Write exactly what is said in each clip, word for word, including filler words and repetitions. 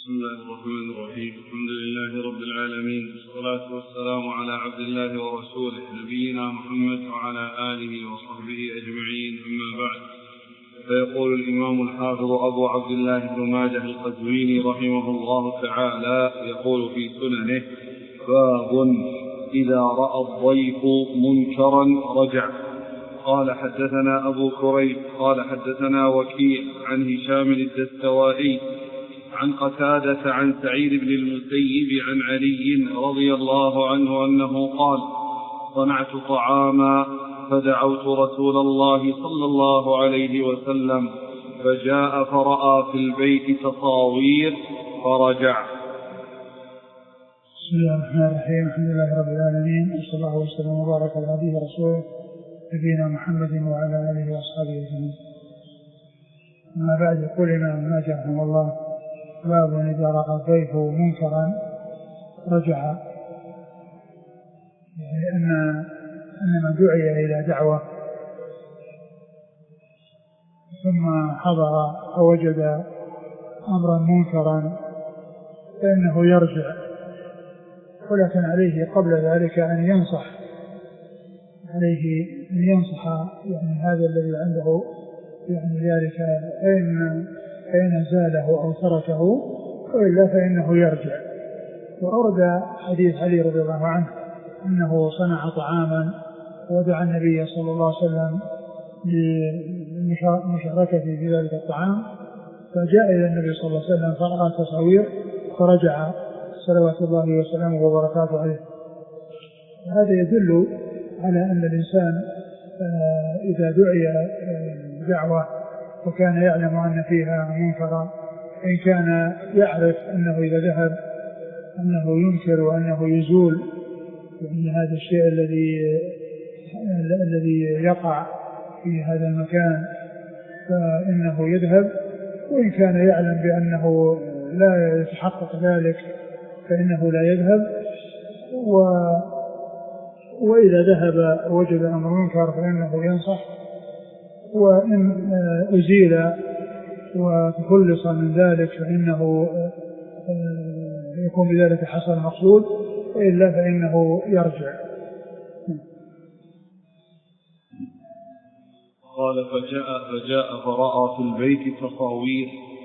بسم الله الرحمن الرحيم. الحمد لله رب العالمين، والصلاة والسلام على عبد الله ورسوله نبينا محمد وعلى آله وصحبه أجمعين، أما بعد. فيقول الإمام الحافظ أبو عبد الله بن ماجه القزويني رحمه الله تعالى يقول في سننه: باب إذا رأى الضيف منكرا رجع. قال حدثنا أبو كريب قال حدثنا وكيع عن هشام الدستوائي عن قتادة عن سعيد بن المسيب عن علي رضي الله عنه أنه قال: صنعت طعاما فدعوت رسول الله صلى الله عليه وسلم فجاء فرأى في البيت تصاوير فرجع. بسم الله الرحمن الرحيم. الحمد لله رب العالمين، وصلى الله وسلم وبارك على عبده ورسوله نبينا محمد وعلى آله وأصحابه أجمعين. أما بعد، يقول الإمام ماجه رحمه الله: باب إذا رأى الضيف منكرا رجع. يعني أن أن من دعي إلى دعوة ثم حضر فوجد أمرا منكرا فإنه يرجع، ولكن عليه قبل ذلك أن ينصح عليه أن ينصح يعني هذا الذي عنده يعني ذلك، فإن فإن زاله أو تركه، وإلا فإنه يرجع. وأورد حديث علي رضي الله عنه أنه صنع طعاما ودعا النبي صلى الله عليه وسلم لمشاركته في ذلك الطعام، فجاء إلى النبي صلى الله عليه وسلم فرأى تصوير فرجع صلوات الله وسلامه وبركاته عليه. هذا يدل على أن الإنسان إذا دعي دعوة وكان يعلم أن فيها منكرا، إن كان يعرف أنه إذا ذهب أنه ينكر وأنه يزول يعني هذا الشيء الذي الذي يقع في هذا المكان فإنه يذهب، وإن كان يعلم بأنه لا يتحقق ذلك فإنه لا يذهب. و وإذا ذهب وجد أمر منكر فإنه ينصح، وإن أزيل وتخلص من ذلك فإنه يكون بذلك حصل المقصود، وإلا فإنه يرجع. قال: فجاء فجاء فرأى في البيت تصاوير.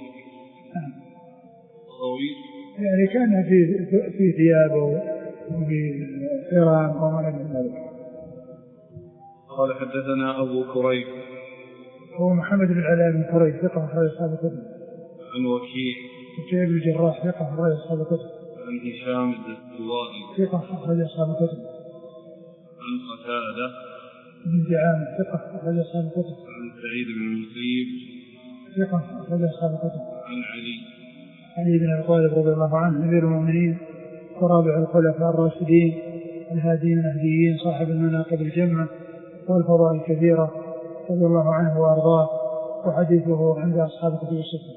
تصاوير يعني كان في في ثيابه وفي حرام وما إلى ذلك. قال: حدثنا أبو كريب هو محمد بن علاء بن كريب ثقة أخرج أصحاب الكتب. عن وكيع وكيع بن الجراح ثقة أخرج أصحاب الكتب. عن هشام الدستوائي ثقة أخرج أصحاب الكتب. عن قتادة بن دعامة ثقة أخرج أصحاب الكتب. عن سعيد بن المسيب ثقة أخرج أصحاب الكتب. عن علي علي بن أبي طالب رضي الله عنه أمير المؤمنين ورابع الخلفاء الراشدين الهادين المهديين صاحب المناقب الجمة والفضائل الكثيرة رضي الله عنه وأرضاه، وحديثه عند أصحاب الكتب الستة.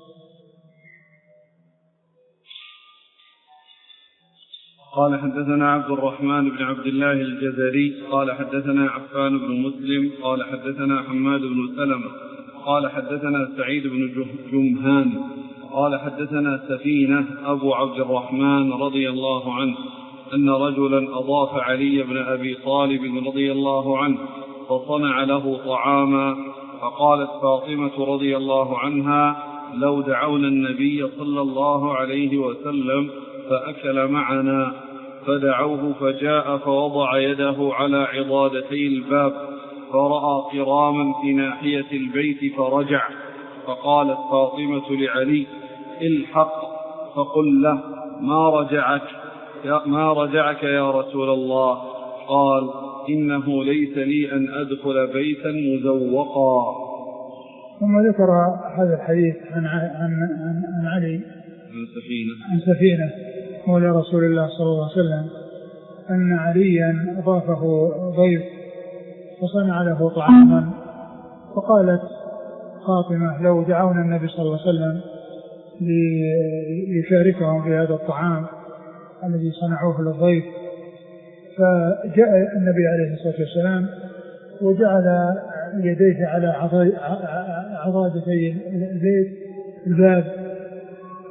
قال: حدثنا عبد الرحمن بن عبد الله الجزري قال حدثنا عفان بن مسلم قال حدثنا حماد بن سلمة قال حدثنا سعيد بن جمهان قال حدثنا سفينة أبو عبد الرحمن رضي الله عنه أن رجلا أضاف علي بن أبي طالب رضي الله عنه فصنع له طعاما، فقالت فاطمة رضي الله عنها: لو دعونا النبي صلى الله عليه وسلم فأكل معنا. فدعوه فجاء فوضع يده على عضادتي الباب فرأى قراما في ناحية البيت فرجع. فقالت فاطمة لعلي: الحق فقل له ما رجعك يا, ما رجعك يا رسول الله. قال: إنه ليس لي أن أدخل بيتا مزوقا. ثم ذكر هذا الحديث عن, عن, عن, عن علي عن سفينة عن سفينة مولى رسول الله صلى الله عليه وسلم أن عليا أضافه ضيف وصنع له طعاما، فقالت فاطمة: لو دعونا النبي صلى الله عليه وسلم ليشاركهم في هذا الطعام الذي صنعوه للضيف. فجاء النبي عليه الصلاة والسلام وجعل يديه على عضادتي البيت الباب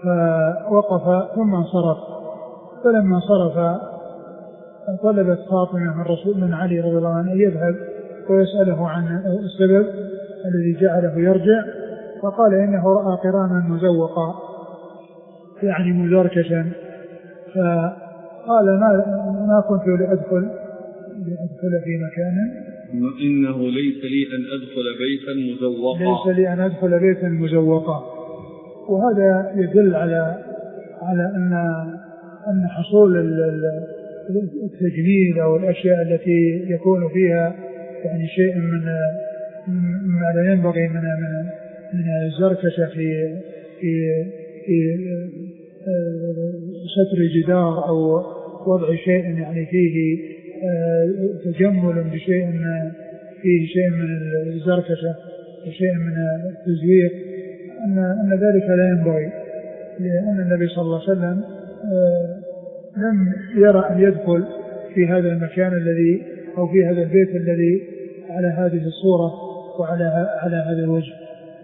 فوقف ثم انصرف. فلما انصرف طلبت فاطمة من رسول من علي رضي الله عنه أن يذهب ويسأله عن السبب الذي جعله يرجع، فقال إنه رأى قرانا مزوقا يعني مزركشا، فقال ما, ما كنت لأدخل لأدخل في مكان إنه ليس لي أن أدخل بيتا مزوقا ليس لي أن أدخل بيتا مزوقا. وهذا يدل على على أن أن حصول التجميل أو الأشياء التي يكون فيها يعني شيء من ما لا ينبغي من من من الزركشة في في في ستر جدار أو وضع شيء يعني فيه تجمل بشيء فيه شيء من الزركشة وشيء من التزويق، أن أن ذلك لا ينبغي، لأن النبي صلى الله عليه وسلم لم يرى أن يدخل في هذا المكان الذي أو في هذا البيت الذي على هذه الصورة وعلى على هذا الوجه.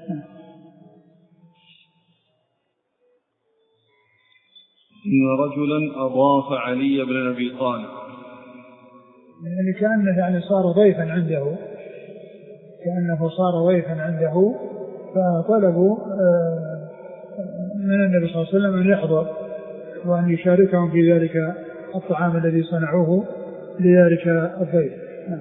إن رجلا أضاف علي بن أبي طالب، يعني كأنه يعني صار ضيفا عنده كأنه صار ضيفا عنده فطلبوا من النبي صلى الله عليه وسلم أن يحضر وأن يشاركهم في ذلك الطعام الذي صنعوه لذلك الضيف.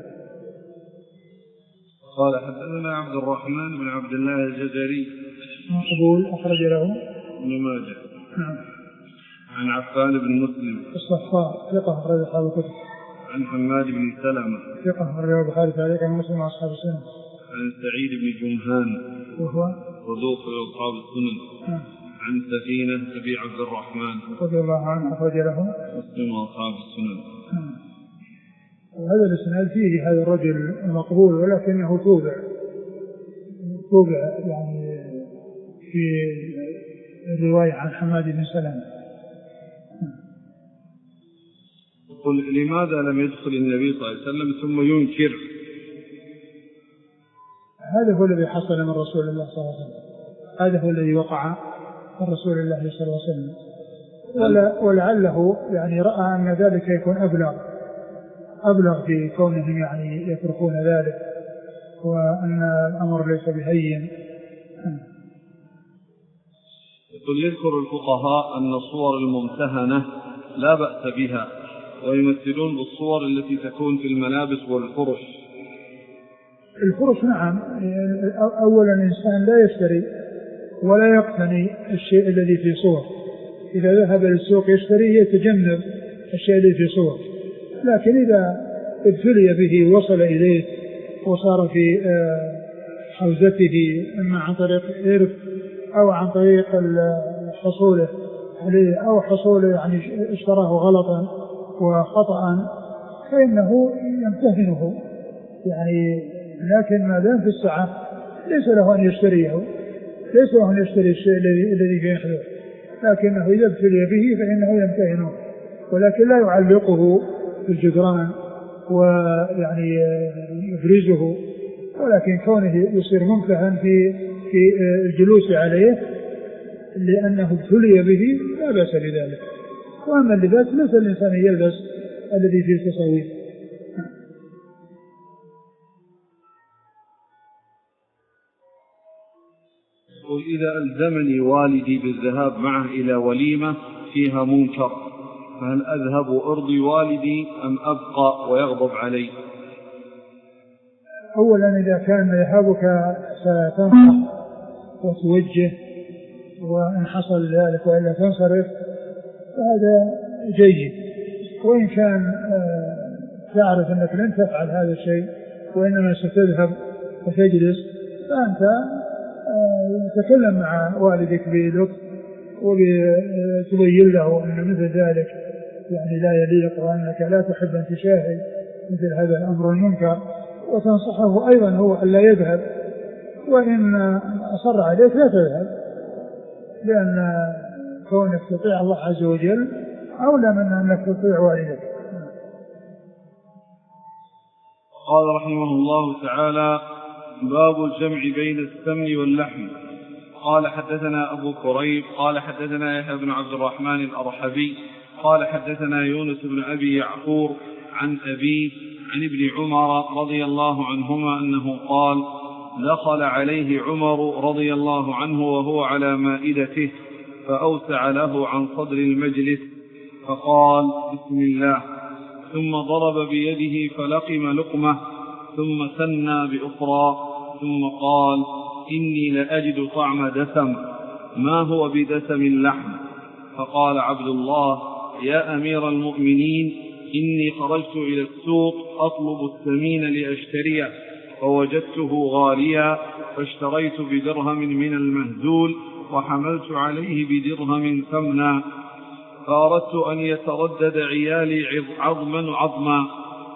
قال حدثنا عبد الرحمن بن عبد الله الجزري مقبول أخرج له ابن ماجه. نعم. عن عفان بن مسلم الصفار ثقة أخرج أصحاب الكتب. عن حماد بن سلمة ثقة أخرج البخاري تعليقا ومسلم وأصحاب السنن. عن سعيد بن جمهان وهو صدوق أصحاب السنن. نعم. عن سفينة أبي عبد الرحمن رضي الله عنه أخرج له مسلم وأصحاب السنن. نعم. وهذا الإسناد فيه هذا الرجل المقبول ولكنه توبع توبع يعني في الرواية عن حماد بن سلمة. قل لماذا لم يدخل النبي صلى الله عليه وسلم ثم ينكر؟ هذا هو الذي حصل من رسول الله صلى الله عليه وسلم، هذا هو الذي وقع من رسول الله صلى الله عليه وسلم، ولعله يعني رأى أن ذلك يكون أبلغ أبلغ في كونهم يعني يتركون ذلك وأن الأمر ليس بهين. يقول يذكر الفقهاء أن الصور الممتهنة لا بأس بها ويمثلون بالصور التي تكون في الملابس والفرش. الفرش نعم، أولا الإنسان لا يشتري ولا يقتني الشيء الذي في صور، إذا ذهب للسوق يشتري يتجنب الشيء الذي في صور، لكن إذا ابتلي به وصل إليه وصار في حوزته إما عن طريق إرث أو عن طريق حصوله عليه أو حصوله يعني اشتراه غلطا وخطأ فإنه يمتهنه يعني، لكن ما دام في السعة ليس له أن يشتريه، ليس له أن يشتري الشيء الذي الذي فيه حدود، لكنه إذا ابتلي به فإنه يمتهنه، ولكن لا يعلقه في الجدران ويعني يفرزه، ولكن كونه يصير ممتهن في في الجلوس عليه لأنه ابتلي به لا بأس بذلك. وأما اللباس ليس الإنسان يلبس الذي فيه تصوير. وإذا ألزمني والدي بالذهاب معه إلى وليمة فيها منكر فهل أذهب وأرضي والدي أم أبقى ويغضب علي؟ أولا إذا كان ذهابك ستنصح وتوجه وإن حصل ذلك وإلا تنصرف فهذا جيد، وإن كان تعرف أنك لن تفعل هذا الشيء وإنما ستذهب وتجلس فأنت تكلم مع والدك بلطف وتبين له أن مثل ذلك يعني لا يليق وأنك لا تحب أن تشاهد مثل هذا الأمر المنكر، وتنصحه أيضا هو أن لا يذهب، وإن أصر عليك لا تذهب، لأن كونك تطيع الله عز وجل أولى من أنك تطيع والدك. قال رحمه الله تعالى: باب الجمع بين السمن واللحم. قال حدثنا أبو كريب قال حدثنا يحيى بن عبد الرحمن الأرحبي قال حدثنا يونس بن أبي يعقور عن أبيه عن ابن عمر رضي الله عنهما أنه قال دخل عليه عمر رضي الله عنه وهو على مائدته فأوسع له عن صدر المجلس فقال بسم الله، ثم ضرب بيده فلقم لقمة ثم ثنى بأخرى ثم قال إني لأجد طعم دسم ما هو بدسم اللحم. فقال عبد الله يا أمير المؤمنين إني خرجت إلى السوق أطلب الثمين لأشتريه فوجدته غاليا فاشتريت بدرهم من المهزول وحملت عليه بدرهم ثمنا فأردت أن يتردد عيالي عظما عظما.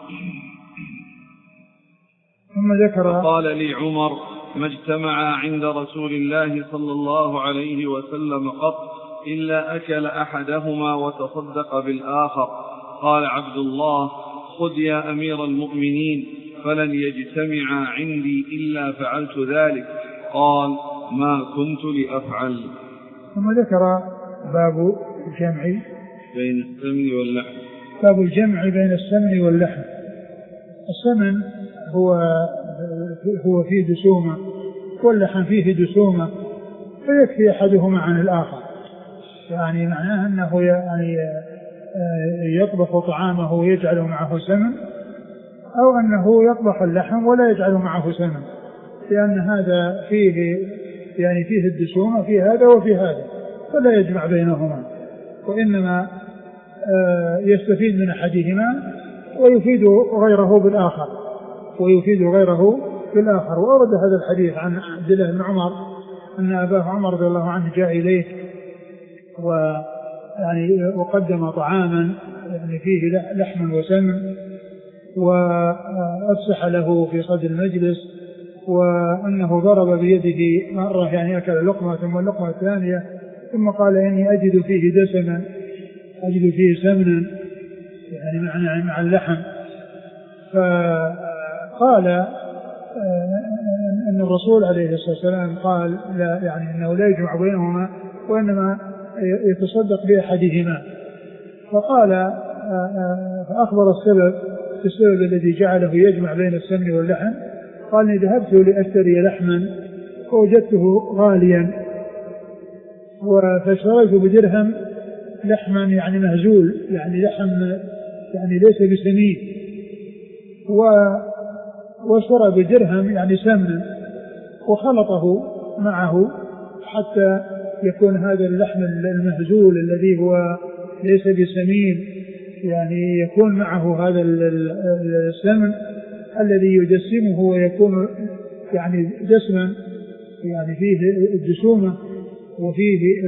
ثم ذكر فقال لي عمر ما اجتمع عند رسول الله صلى الله عليه وسلم قط إلا أكل أحدهما وتصدق بالآخر. قال عبد الله خذ يا أمير المؤمنين فلن يجتمع عندي إلا فعلت ذلك. قال ما كنت لأفعل. ثم ذكر باب الجمع بين السمن واللحم. باب الجمع بين السمن واللحم. السمن هو هو فيه دسومة واللحم فيه دسومة فيكفي أحدهما عن الآخر، يعني معناه أنه يعني يطبخ طعامه ويجعل معه سمن، أو أنه يطبخ اللحم ولا يجعل معه سمن، لأن هذا فيه يعني فيه الدسومة في هذا وفي هذا فلا يجمع بينهما، وإنما يستفيد من أحدهما ويفيد غيره بالآخر ويفيد غيره بالآخر. وأورد هذا الحديث عن عبد الله بن عمر أن أباه عمر رضي الله عنه جاء إليه ويعني وقدم طعاما يعني فيه لحم وسمن وأفسح له في صدر المجلس، وأنه ضرب بيده مرة يعني أكل لقمة ثم اللقمة الثانية ثم قال إني أجد فيه دسما أجد فيه سمنا يعني مع مع اللحم. فقال أن الرسول عليه الصلاة والسلام قال لا يعني أنه لا يجمع بينهما وإنما يتصدق بأحدهما. فقال فأخبر السبب السبب الذي جعله يجمع بين السمن واللحم. قال إني ذهبت لأشتري لحما فوجدته غاليا فاشتريت بدرهم لحما يعني مهزول يعني لحم يعني ليس بسمين، واشترى بدرهم يعني سمنا وخلطه معه حتى يكون هذا اللحم المهزول الذي هو ليس بسمين يعني يكون معه هذا السمن الذي يجسمه ويكون يعني جسما يعني فيه الجسومة وفيه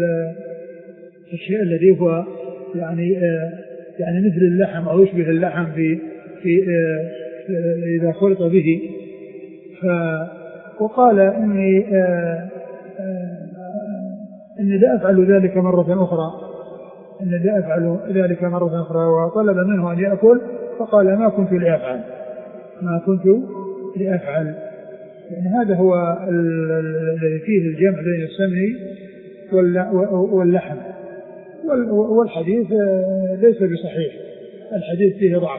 الشيء الذي هو يعني يعني مثل اللحم أو يشبه اللحم في في إذا خلط به. وقال إني إني لا أفعل ذلك مرة أخرى إني لا أفعل ذلك مرة أخرى وطلب منه أن يأكل فقال ما كنت لأفعل ما كنت لأفعل. يعني هذا هو الذي فيه الجمع بين السمن واللحم. والحديث ليس بصحيح، الحديث فيه ضعف.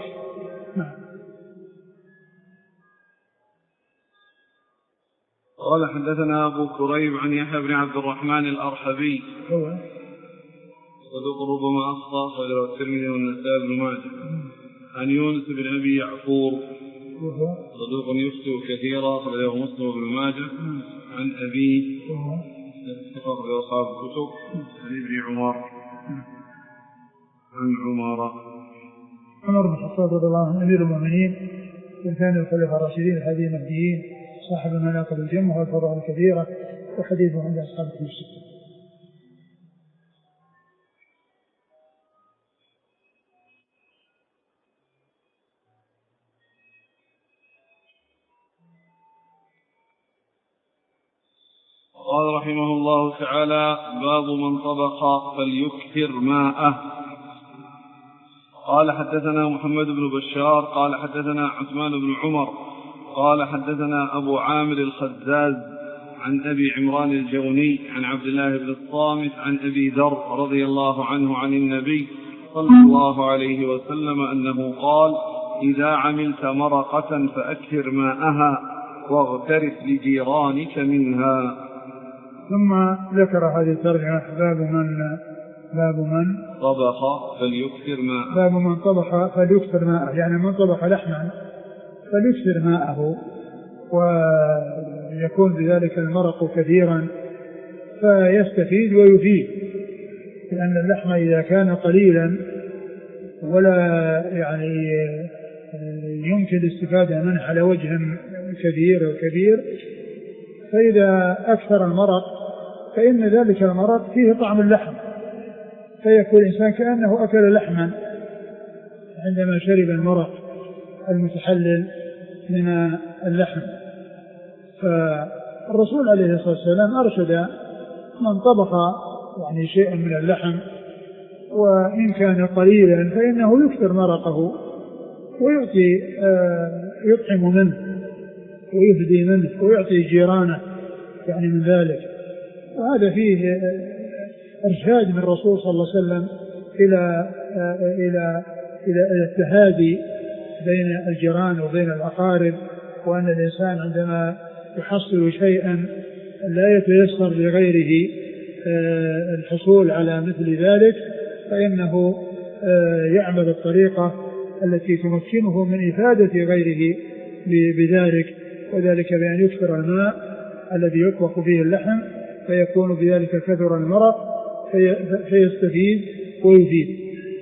قال حدثنا أبو كريب عن يحيى بن عبد الرحمن الأرحبي صدوق ربما أخطأ خرجه الترمذي والنسائي بن ماجه. عن يونس بن أبي يعقور صدوق يفتي كثيرا خرجه مسلم بن ماجه. عن أبيه أخرجه أصحاب الكتب. عن ابن عمر عن عمر عمر بن الخطاب رضي الله عنه أمير المؤمنين وثاني الخلفاء الراشدين الهادي المهديين صاحب المناقب الجمة والفضائل الكبيرة وحديثه عند أصحاب الكتب الستة. قال رحمه الله تعالى باب من طبخ فليكثر ماءه. قال حدثنا محمد بن بشار قال حدثنا عثمان بن عمر قال حدثنا أبو عامر الخزاز عن أبي عمران الجوني عن عبد الله بن الصامت عن أبي ذر رضي الله عنه عن النبي صلى الله عليه وسلم أنه قال: إذا عملت مرقة فأكثر ماءها واغترف لجيرانك منها. ثم ذكر هذه الترجمة: باب من باب من طبخ فليكثر ماءه باب من طبخ فليكثر ماءه، يعني من طبخ لحما فليكثر ماءه ويكون بذلك المرق كثيرا فيستفيد ويفيد، لأن اللحم إذا كان قليلا ولا يعني يمكن الاستفادة منه على وجه كبير وكبير، فإذا أكثر المرق فإن ذلك المرق فيه طعم اللحم، فيكون الإنسان كأنه أكل لحما عندما شرب المرق المتحلل من اللحم. فالرسول عليه الصلاة والسلام أرشد من طبخ يعني شيئا من اللحم وإن كان قليلا فإنه يكثر مرقه ويعطي آه يطعم منه ويهدي منه ويعطي جيرانه يعني من ذلك. وهذا فيه آه إرشاد من الرسول صلى الله عليه وسلم إلى آه إلى إلى التهادي بين الجيران وبين الأقارب، وأن الإنسان عندما يحصل شيئا لا يتيسر لغيره آه الحصول على مثل ذلك فإنه آه يعمل الطريقة التي تمكنه من إفادة غيره بذلك، وذلك بأن يكثر الماء الذي يطبخ فيه اللحم فيكون بذلك كثر المرق في فيستفيد ويفيد.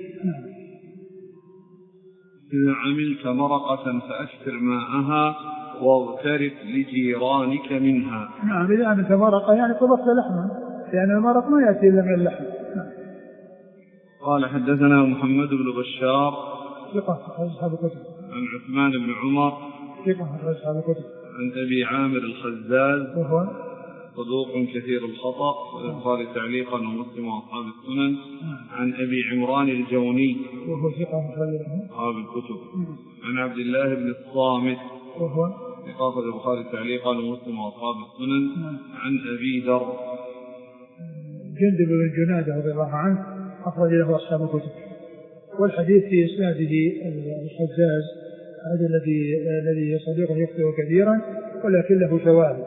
إذا عملت مرقة فأكثر ماءها واغترف لجيرانك منها. نعم، إذا عملت مرقة يعني طبخت لحما، لأن يعني المرق ما يأتي إلا من اللحم. نعم. قال: حدثنا محمد بن بشار ثقة أصحاب الكتب. عن عثمان بن عمر ثقة أصحاب الكتب. عن أبي عامر الخزاز وهو صدوق كثير الخطأ، البخاري تعليقا ومسلم وأصحاب السنن. عن أبي عمران الجوني وهو ثقة أصحاب الكتب. عن عبد الله بن الصامت وهو ثقة البخاري تعليقا ومسلم وأصحاب السنن. عن أبي ذر جندب بن جنادة رضي الله عنه أخرج له أصحاب الكتب. والحديث في إسناده الخزاز هذا الذي الذي صديق يخطئ كثيرا ولكن له شواهد.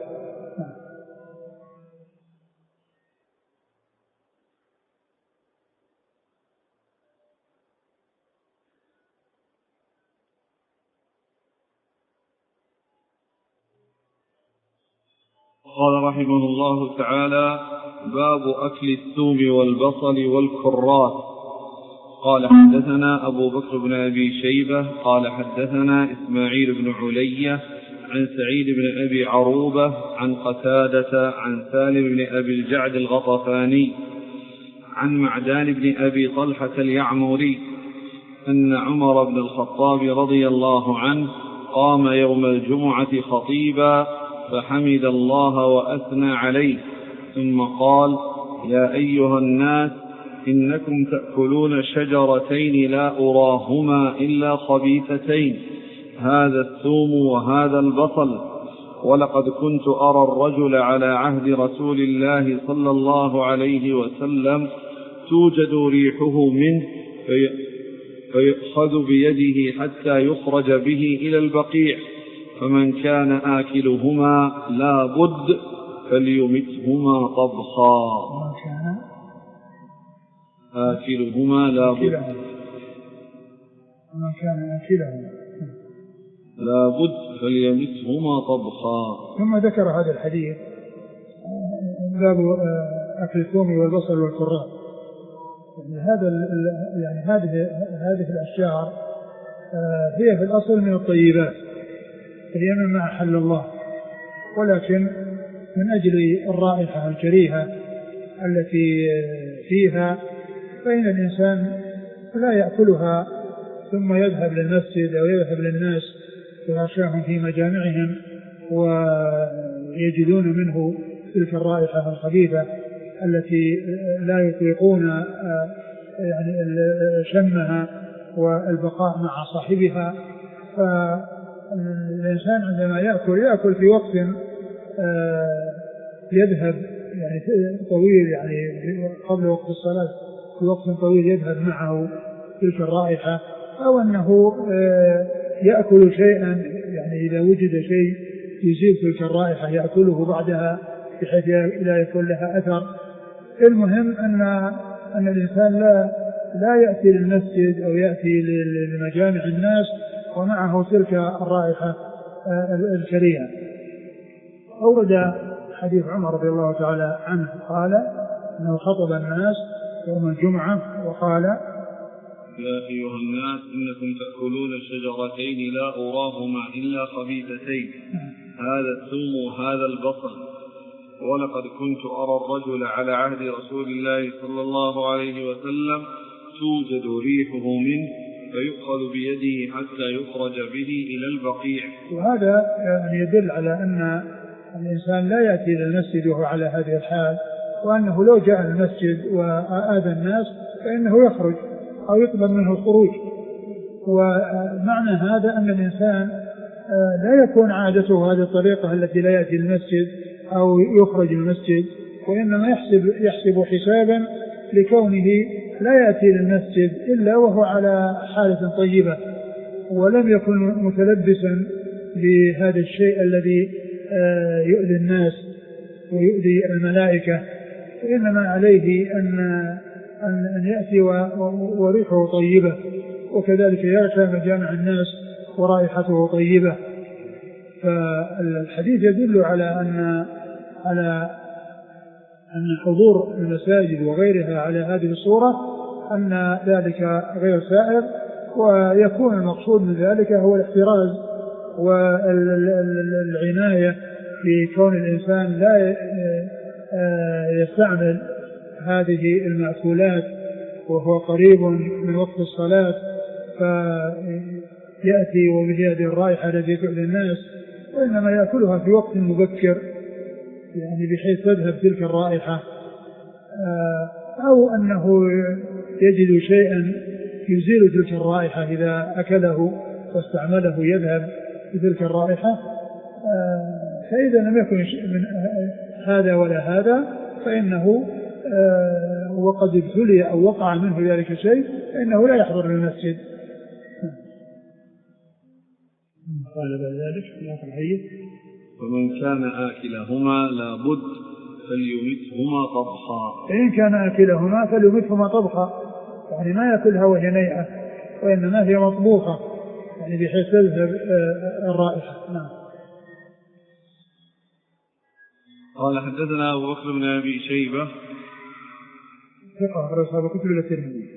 قال رحمه الله تعالى: باب أكل الثوم والبصل والكراث. قال: حدثنا أبو بكر بن أبي شيبة قال حدثنا إسماعيل بن علية عن سعيد بن أبي عروبة عن قتادة عن سالم بن أبي الجعد الغطفاني عن معدان بن أبي طلحة اليعموري أن عمر بن الخطاب رضي الله عنه قام يوم الجمعة خطيبا فحمد الله وأثنى عليه ثم قال: يا أيها الناس إنكم تأكلون شجرتين لا أراهما إلا خبيثتين، هذا الثوم وهذا البصل، ولقد كنت أرى الرجل على عهد رسول الله صلى الله عليه وسلم توجد ريحه منه في فيأخذ بيده حتى يخرج به إلى البقيع، فمن كان آكلهما لا بد فليمتهما طبخا. آكلهما لا بد ومن كان آكلهما لا بد فليمتهما طبخا. ثم ذكر هذا الحديث باب أكل الثوم والبصل والكراث. يعني هذا يعني هذه هذه الأشجار هي في الأصل من الطيبات، هي مما أحل الله، ولكن من أجل الرائحة الكريهة التي فيها فإن الإنسان لا يأكلها ثم يذهب للمسجد أو يذهب للناس ويغشاهم في مجامعهم ويجدون منه تلك الرائحة الخبيثة التي لا يطيقون يعني شمها والبقاء مع صاحبها. فالإنسان عندما يأكل يأكل في وقت يذهب يعني طويل يعني قبل وقت الصلاة في وقت طويل يذهب معه تلك الرائحة، أو أنه يأكل شيئا يعني إذا وجد شيء يزيل تلك الرائحة يأكله بعدها بحيث لا يكون لها أثر. المهم أن أن الإنسان لا لا يأتي للمسجد أو يأتي لمجامع الناس ومعه تلك الرائحة الكريهة. أورد حديث عمر رضي الله تعالى عنه قال أنه خطب الناس يوم الجمعة وقال: يا أيها الناس إنكم تأكلون الشجرتين لا أراهما إلا خبيثتين، هذا الثوم وهذا البصل، ولقد كنت أرى الرجل على عهد رسول الله صلى الله عليه وسلم توجد ريحه منه فيؤخذ بيده حتى يخرج به إلى البقيع. وهذا يدل على أن الإنسان لا يأتي إلى المسجد وهو على هذه الحال، وأنه لو جاء المسجد وآذى الناس فإنه يخرج أو يطلب منه الخروج. ومعنى هذا أن الإنسان لا يكون عادته هذه الطريقة التي لا يأتي المسجد أو يخرج المسجد، وإنما يحسب, يحسب حسابا لكونه لا يأتي للمسجد إلا وهو على حالة طيبة ولم يكن متلبسا بهذا الشيء الذي يؤذي الناس ويؤذي الملائكة، وإنما عليه أن, أن يأتي وريحه طيبة، وكذلك يرجع مجامع الناس ورائحته طيبة. فالحديث يدل على أن على أن حضور المساجد وغيرها على هذه الصورة أن ذلك غير سائر، ويكون المقصود من ذلك هو الاحتراز والعناية في كون الإنسان لا يستعمل هذه المأكولات وهو قريب من وقت الصلاة فيأتي وبهذه الرائحة التي تؤذي الناس، وإنما يأكلها في وقت مبكر يعني بحيث تذهب تلك الرائحة، أو أنه يجد شيئا يزيل تلك الرائحة إذا أكله واستعمله يذهب بتلك الرائحة. فإذا لم يكن من هذا ولا هذا فإنه وقد ابتلي أو وقع منه ذلك الشيء فإنه لا يحضر للمسجد. قال بعد ذلك في آخر الحديث: ومن كان آكلهما لابد فليمتهما طبخا. فإن كان آكلهما فليمتهما طبخا، يعني ما يأكلها وهي نيئة وإنما هي مطبوخة يعني بحيث تذهب الرائحة. نعم. قال حدثنا أبو بكر بن أبي شيبة ثقة أخرج أصحاب الكتب إلا الترمذي.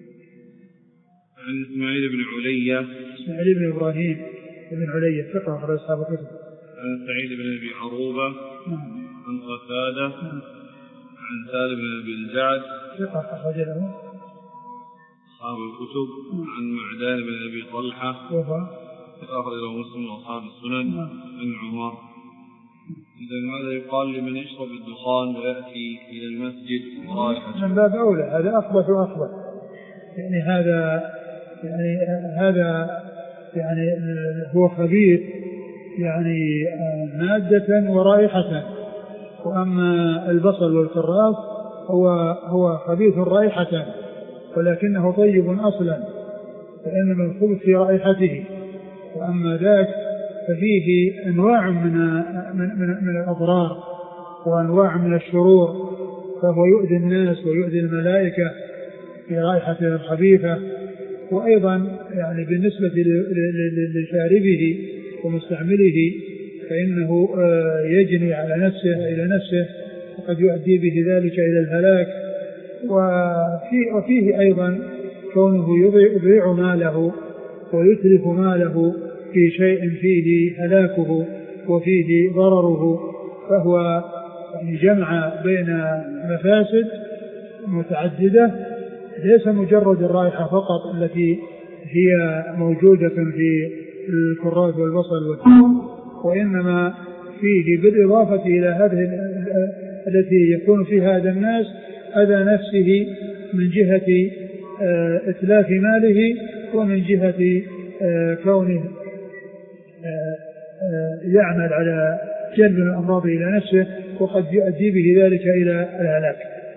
عن إسماعيل بن علية إسماعيل بن إبراهيم بن علية ثقة أخرج أصحاب الكتب. عن سعيد بن أبي عروبة عن قتادة عن سالم بن أبي الجعد ثقة أخرج له أصحاب الكتب. عن معدان بن أبي طلحة أخرج له مسلم وأصحاب السنن. عن عمر. إذا ماذا يقال لمن يشرب الدخان ويأتي إلى المسجد ورائحة؟ من باب أولى، هذا أقبح وأقبح، يعني هذا يعني هذا يعني هو خبيث يعني مادة ورائحة، وأما البصل والكراث هو هو خبيث رائحة ولكنه طيب أصلا، فإنما الخبث في رائحته، وأما ذاك ففيه أنواع من من من, من الأضرار وأنواع من الشرور، فهو يؤذي الناس ويؤذي الملائكة في رائحته الخبيثة. وأيضا يعني بالنسبة لشاربه ومستعمله فإنه يجني على نفسه إلى نفسه وقد يؤدي به ذلك إلى الهلاك. وفي وفيه أيضا كونه يضيع ماله ويتلف ماله في شيء فيه هلاكه وفيه ضرره، فهو يعني جمع بين مفاسد متعددة، ليس مجرد الرائحة فقط التي هي موجودة في الكراث والبصل والثوم، وإنما فيه بالإضافة إلى هذه التي يكون فيها هذا الناس أذى نفسه من جهة إتلاف ماله ومن جهة كونه يعمل على جلب الأمراض إلى نفسه وقد يؤدي به ذلك إلى الهلاك.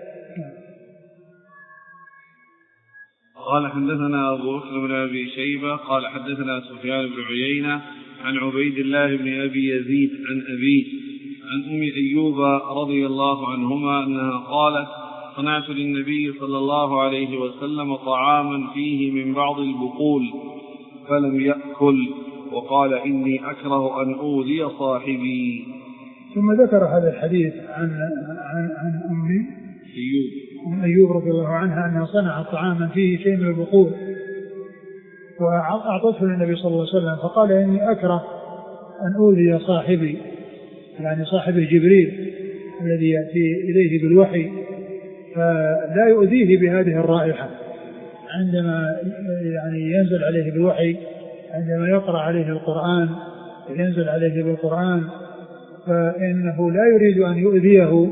قال حدثنا أبو بكر بن أبي شيبة قال حدثنا سفيان بن عيينة عن عبيد الله بن أبي يزيد عن أبيه عن أم أيوب رضي الله عنهما أنها قالت صنعت للنبي صلى الله عليه وسلم طعاما فيه من بعض البقول فلم يأكل وقال إني أكره أن أوذي صاحبي. ثم ذكر هذا الحديث عن عن عن أم أيوب أم أيوب رضي الله عنها أنها صنعت طعاما فيه شيء من البقول وأعطته للنبي صلى الله عليه وسلم فقال إني أكره أن أوذي صاحبي يعني صاحبه جبريل الذي يأتي إليه بالوحي فلا يؤذيه بهذه الرائحة عندما يعني ينزل عليه بالوحي عندما يقرأ عليه القرآن ينزل عليه بالقرآن فإنه لا يريد أن يؤذيه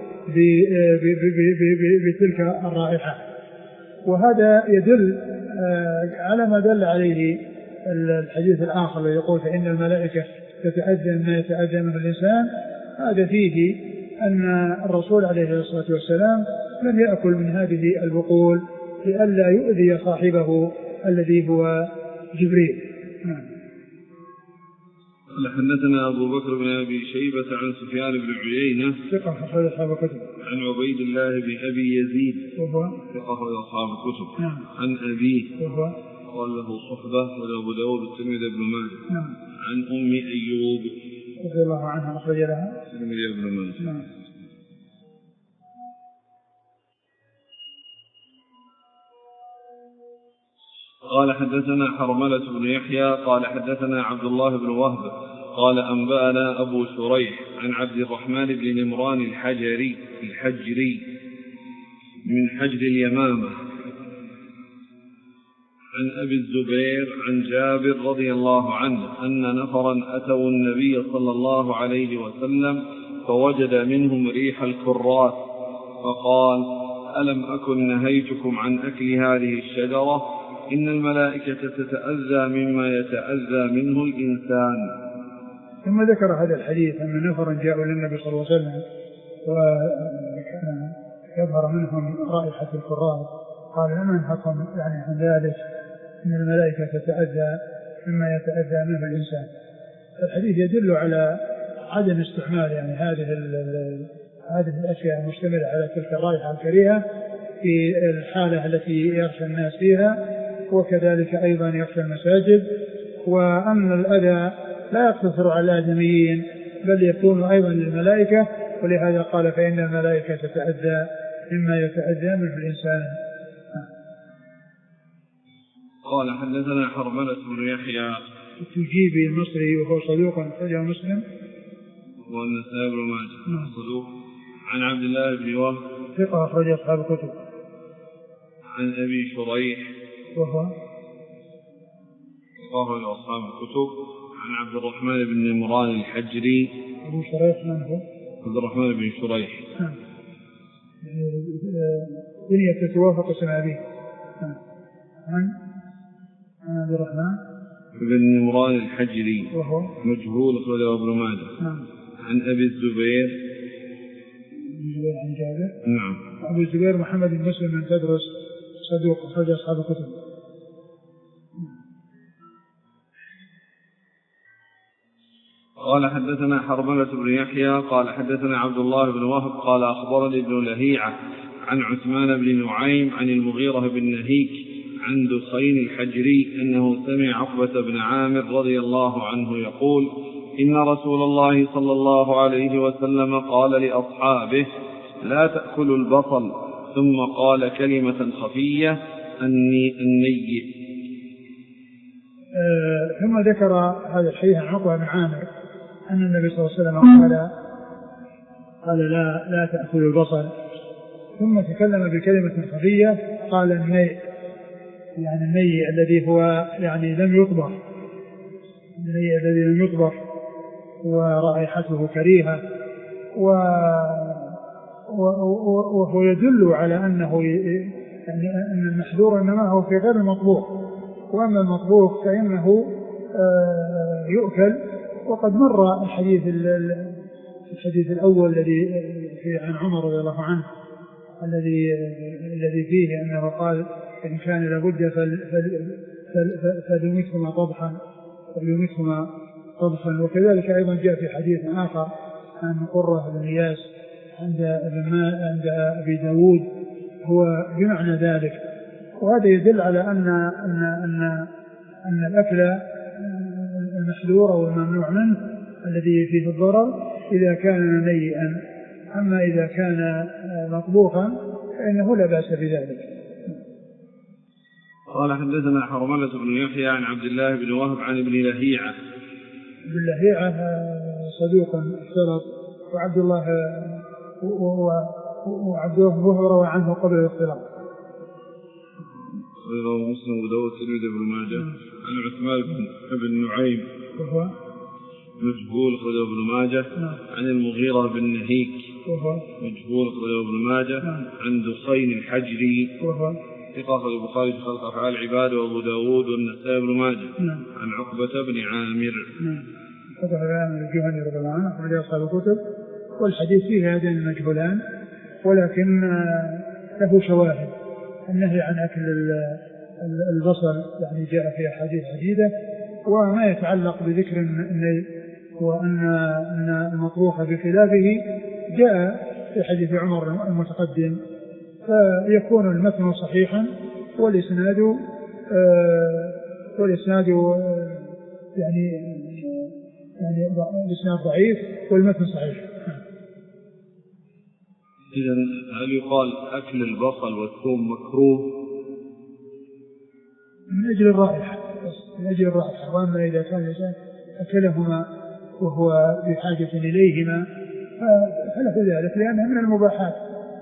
بتلك الرائحة. وهذا يدل على ما دل عليه الحديث الآخر الذي يقول فإن الملائكة تتأذى مما يتأذى منه الإنسان. هذا فيه أن الرسول عليه الصلاة والسلام لم يأكل من هذه البقول لئلا يؤذي صاحبه الذي هو جبريل. حدثنا أبو بكر بن أبي شيبة عن سفيان بن عيينة ثقة أخرج أصحاب الكتب عن عبيد الله بن أبي يزيد وهو ثقة أخرج أصحاب الكتب نعم. عن أبيه وهو قال له صحبة وأبو داود والترمذي بن ماجه نعم. عن أم أيوب رضي الله عنها أخرج لها الترمذي بن ماجه نعم. قال حدثنا حرملة بن يحيى قال حدثنا عبد الله بن وهب قال أنبأنا أبو شريح عن عبد الرحمن بن نمران الحجري الحجري من حجر اليمامة عن أبي الزبير عن جابر رضي الله عنه أن نفرا أتوا النبي صلى الله عليه وسلم فوجد منهم ريح الكراث فقال ألم أكن نهيتكم عن أكل هذه الشجرة إن الملائكة تتأذى مما يتأذى منه الإنسان. ثم ذكر هذا الحديث أن نفرا جاءوا للنبي صلى الله عليه وسلم وكان يظهر منهم رائحة الكراث قال لم أنهكم يعني عن ذلك إن الملائكة تتأذى مما يتأذى منه الإنسان. الحديث يدل على عدم استعمال يعني هذه هذه الأشياء المشتملة على تلك الرائحة الكريهة في الحالة التي يخشى الناس فيها وكذلك أيضا يخشى المساجد. وأن الأذى لا يقتصر على الآدميين بل يكون أيضا للملائكة ولهذا قال فإن الملائكة تتأذى مما يتأذى منه الإنسان. قال حدثنا حرملة بن يحيى التجيبي المصري وهو صدوق أخرجه مسلم والنسائي بن ماجه صدوق عن عبد الله بن وهب ثقة أخرج أصحاب الكتب عن أبي شريح وهو أخرج أصحاب الكتب عن عبد الرحمن بن نمران الحجري. أبو شريح من هو؟ عبد الرحمن بن شريح دنيا تتوافق اسم أبيه عن عبد الرحمن بن نمران الحجري وهو مجهول أخرجه ابن ماجه نعم. عن أبي الزبير الزبير عن جابر نعم. أبو الزبير محمد بن مسلم من تدرس صدوق أخرج أصحاب الكتب. قال حدثنا حرملة بن يحيى قال حدثنا عبد الله بن وهب قال أخبرني ابن لهيعة عن عثمان بن نعيم عن المغيرة بن نهيك عن دخين الحجري أنه سمع عقبة بن عامر رضي الله عنه يقول إن رسول الله صلى الله عليه وسلم قال لأصحابه لا تأكلوا البصل ثم قال كلمة خفية أني الني. آه ثم ذكر هذا الحديث عن عقبة بن عامر أن النبي صلى الله عليه وسلم قال قال لا لا تأكلوا البصل ثم تكلم بكلمة خفية قال الني يعني الني الذي هو يعني لم يطبخ الني الذي لم يطبخ ورائحته كريهة وهو يدل على أنه يعني أن المحذور إنما هو في غير المطبوخ وأما المطبوخ فإنه يؤكل. وقد مر الحديث الحديث الأول الذي في عن عمر رضي الله عنه الذي الذي فيه أنه قال إن كان لابد فليمتهما طبخا فليمتهما طبخا. وكذلك أيضا جاء في حديث آخر عن قرة بن إياس عند عند أبي داود هو بمعنى ذلك. وهذا يدل على أن أن أن أن الأكل المحذور أو الممنوع منه الذي فيه الضرر إذا كان نيئا، أما إذا كان مطبوخا فإنه لا بأس بذلك. قال حدثنا حرملة بن يحيى عن عبد الله بن وهب عن ابن لهيعة. ابن لهيعة صدوق اختلط، وعبد الله وعبد الله روى عنه قبل الاختلاط. رواه مسلم وداود الترمذي بن ماجه عن عثمان بن نعيم وهو مجهول أخرجه ابن ماجه عن المغيرة بن نهيك وهو مجهول أخرجه ابن ماجه عن دخين الحجري وهو ثقة البخاري في خلق أفعال العباد وأبو داود والنسائي بن ماجه عن عقبة بن عامر عقبة بن عامر الجهني رضي الله عنه أخرج أصحاب الكتب. والحديث فيه هذين المجهولان ولكن له شواهد. النهي عن أكل البصل يعني جاء في أحاديث عديدة، وما يتعلق بذكر الني وأن المطبوخ بخلافه جاء في حديث عمر المتقدم، فيكون المتن صحيحا والإسناد آه والإسناد آه يعني يعني الإسناد ضعيف والمتن صحيح. إذن هل يقال أكل البصل والثوم مكروه؟ من أجل الرائحة، من أجل الرائحة. وأما إذا كان الإنسان أكلهما وهو بحاجة إليهما فله ذلك لأنها من المباحات.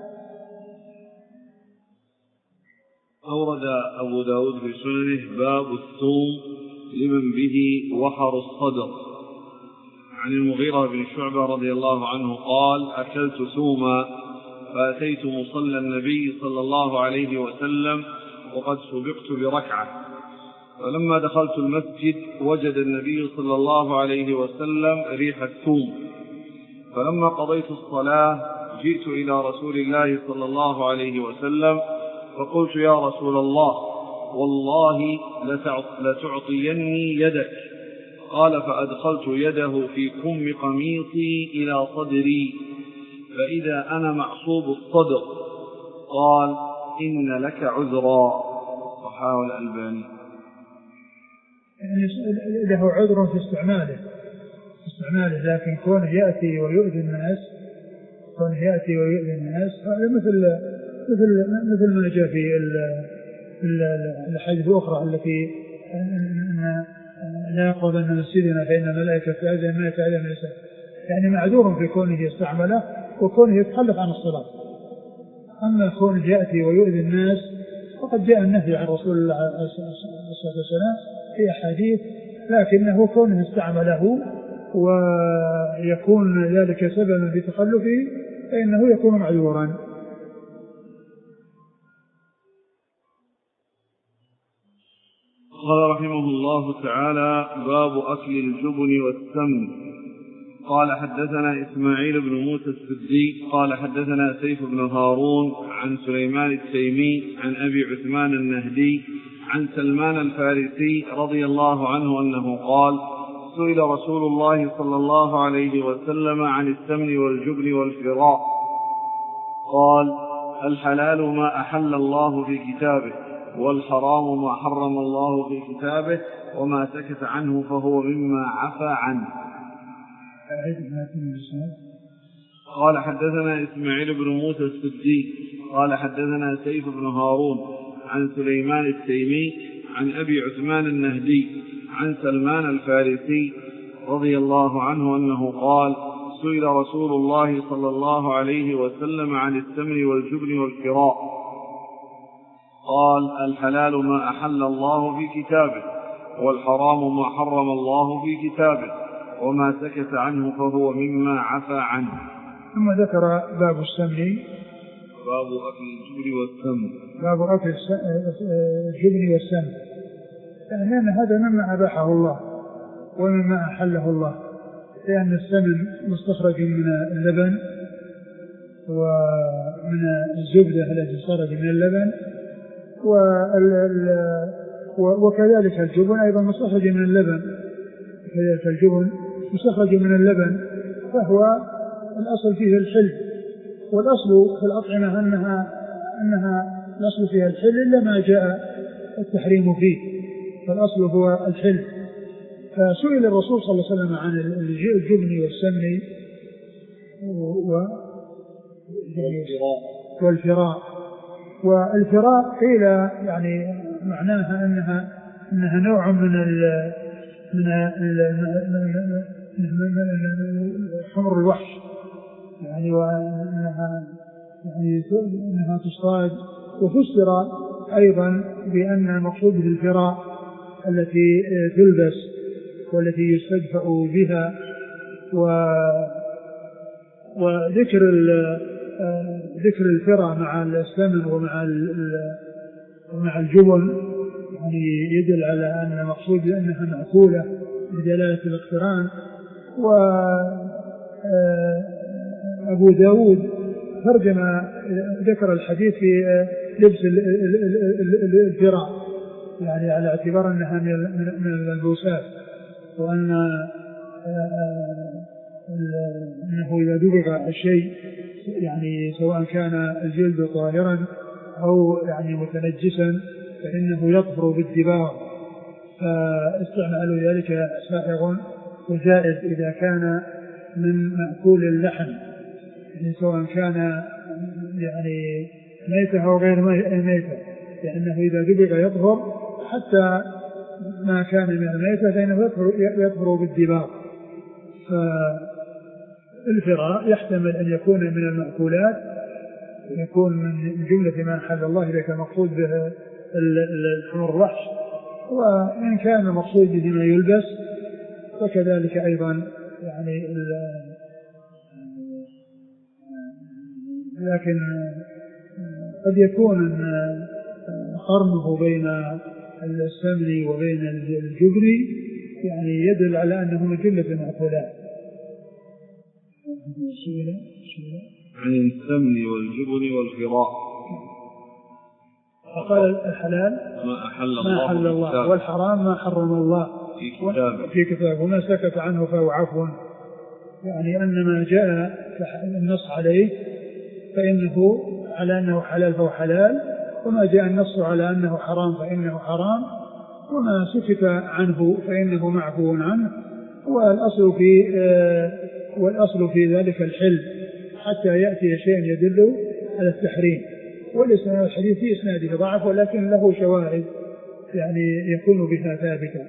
أورد أبو داود في سننه باب الثوم لمن به وحر الصدر عن المغيرة بن شعبة رضي الله عنه قال أكلت ثوما فأتيت مصلى النبي صلى الله عليه وسلم وقد سبقت بركعة، فلما دخلت المسجد وجد النبي صلى الله عليه وسلم ريح الثوم، فلما قضيت الصلاة جئت إلى رسول الله صلى الله عليه وسلم فقلت يا رسول الله والله لتعطيني يدك. قال فأدخلت يده في كم قميصي إلى صدري فإذا أنا معصوب الصدر. قال إن لك عذرا. صححه الألباني. يعني له عذر في استعماله في استعماله لكن كونه يأتي ويؤذي الناس كونه يأتي ويؤذي الناس هذا مثل مثل مثل ما جاء في الحديث الأخرى التي لا يقربن مسجدنا فإن الملائكة تعزى ما يتعلم من الإنسان، يعني معذور في كونه يستعمله وكونه يتخلف عن الصلاة. أما كونه يأتي ويؤذي الناس فقد جاء النهي عن رسول الله صلى الله عليه وسلم في أحاديث، لكنه كونه استعمله ويكون ذلك سببا في تخلفه فإنه يكون معذورا. قال رحمه الله تعالى باب أكل الجبن والسمن. قال حدثنا إسماعيل بن موسى السدي قال حدثنا سيف بن هارون عن سليمان التيمي عن أبي عثمان النهدي عن سلمان الفارسي رضي الله عنه أنه قال سئل رسول الله صلى الله عليه وسلم عن السمن والجبن والفراء قال الحلال ما أحل الله في كتابه والحرام ما حرم الله في كتابه وما سكت عنه فهو مما عفى عنه. قال حدثنا إسماعيل بن موسى السدي قال حدثنا سيف بن هارون عن سليمان التيمي عن أبي عثمان النهدي عن سلمان الفارسي رضي الله عنه أنه قال سئل رسول الله صلى الله عليه وسلم عن السمن والجبن والفراء قال الحلال ما أحل الله في كتابه والحرام ما حرم الله في كتابه وما سكت عنه فهو مما عفى عنه. ثم ذكر باب السمن باب أكل الجبن والسمن باب أكل الجبن والسمن، لأن هذا مما أباحه الله ومما أحله الله، لأن السمن مستخرج من اللبن ومن الزبدة التي خرج من اللبن، وكذلك الجبن أيضا مستخرج من اللبن، كذلك الجبن مستخرج من اللبن، فهو الأصل فيه الحل، والأصل في الأطعمة أنها أنها الأصل فيها الحل إلا ما جاء التحريم فيه، فالأصل هو الحل. فسئل الرسول صلى الله عليه وسلم عن الجبن والسمن والفراء، والفراء قيل يعني معناها أنها أنها نوع من ال من حمر الوحش، يعني وأنها يعني أنها تصاد. وفسر أيضا بأن المقصود بالفراء التي تلبس والتي يستدفأ بها. و وذكر ذكر الفراء مع السمن ومع ومع الجبن يعني يدل على أن المقصود أنها مأكولة بدلالة الاقتران. وأبو داود ترجم ذكر الحديث في لبس الفراء، يعني على اعتبار أنها من البوسات، وأن أنه إذا دبغ الشيء يعني سواء كان الجلد طاهرا أو يعني متنجسا فإنه يطهر بالدباغ، فاستعمال ذلك سائغ وجائز إذا كان من مأكول اللحم، يعني سواء كان يعني ميتة أو غير ميتة، لأنه إذا دبغ يطهر، حتى ما كان من الميتة فإنه يطهر بالدباغ. فالفراء يحتمل أن يكون من المأكولات، يكون من جملة ما حل الله لك المقصود به الحمر الوحش، وإن كان المقصود به ما يلبس فكذلك أيضا يعني. لكن قد يكون قرنه بين السمن وبين الجبن يعني يدل على أنه من جملة المأكولات. عن السمن والجبن والفراء فقال الحلال ما أحل الله, ما أحل الله والحرام ما حرم الله في كتابه, في كتابه وما سكت عنه فهو عفو، يعني أن ما جاء النص عليه فإنه على أنه حلال فهو حلال، وما جاء النص على أنه حرام فإنه حرام، وما سكت عنه فإنه معفو عنه. والأصل في آه والأصل في ذلك الحل حتى يأتي شيء يدل على التحريم. والإسناد الحديث في إسناده ضعف ولكن له شواهد يعني يكون بها ثابتا.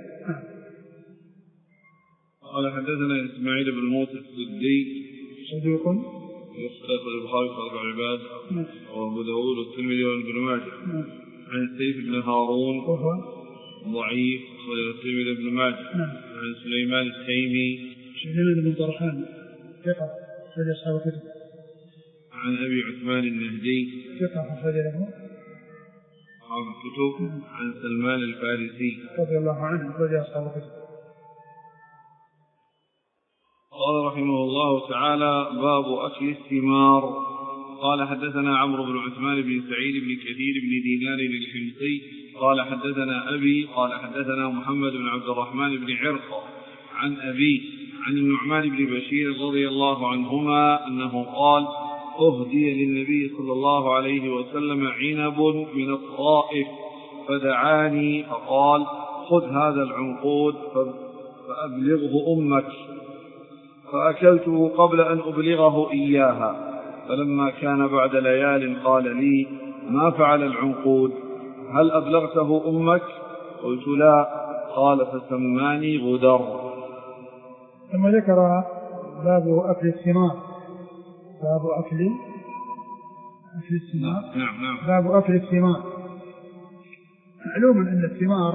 قال حدثنا إسماعيل بن موسى السدي صدوق يختلف البخاري في أربع عباد وأبو داود والترمذي وابن ماجه. عن سيف بن هارون وهو ضعيف والترمذي وابن ماجه. عن سليمان التيمي سليمان بن طرحان ثقة أخرج أصحاب الكتب. عن أبي عثمان النهدي ثقة أخرج له أصحاب الكتب. عن سلمان الفارسي رضي الله عنه أخرج أصحاب الكتب. قال رحمه الله تعالى: باب أكل الثمار. قال حدثنا عمرو بن عثمان بن سعيد بن كثير بن دينار الحمصي قال حدثنا أبي قال حدثنا محمد بن عبد الرحمن بن عرقة عن أبي عن النعمان بن بشير رضي الله عنهما أنه قال: أهدي للنبي صلى الله عليه وسلم عنب من الطائف فدعاني فقال: خذ هذا العنقود فأبلغه أمك، فأكلته قبل أن أبلغه إياها، فلما كان بعد ليال قال لي: ما فعل العنقود؟ هل أبلغته أمك؟ قلت: لا. قال: فسماني غدر. ثم ذكر باب أكل الثمار. باب أكل أكل الثمار. نعم نعم. باب أكل الثمار. معلوم أن الثمار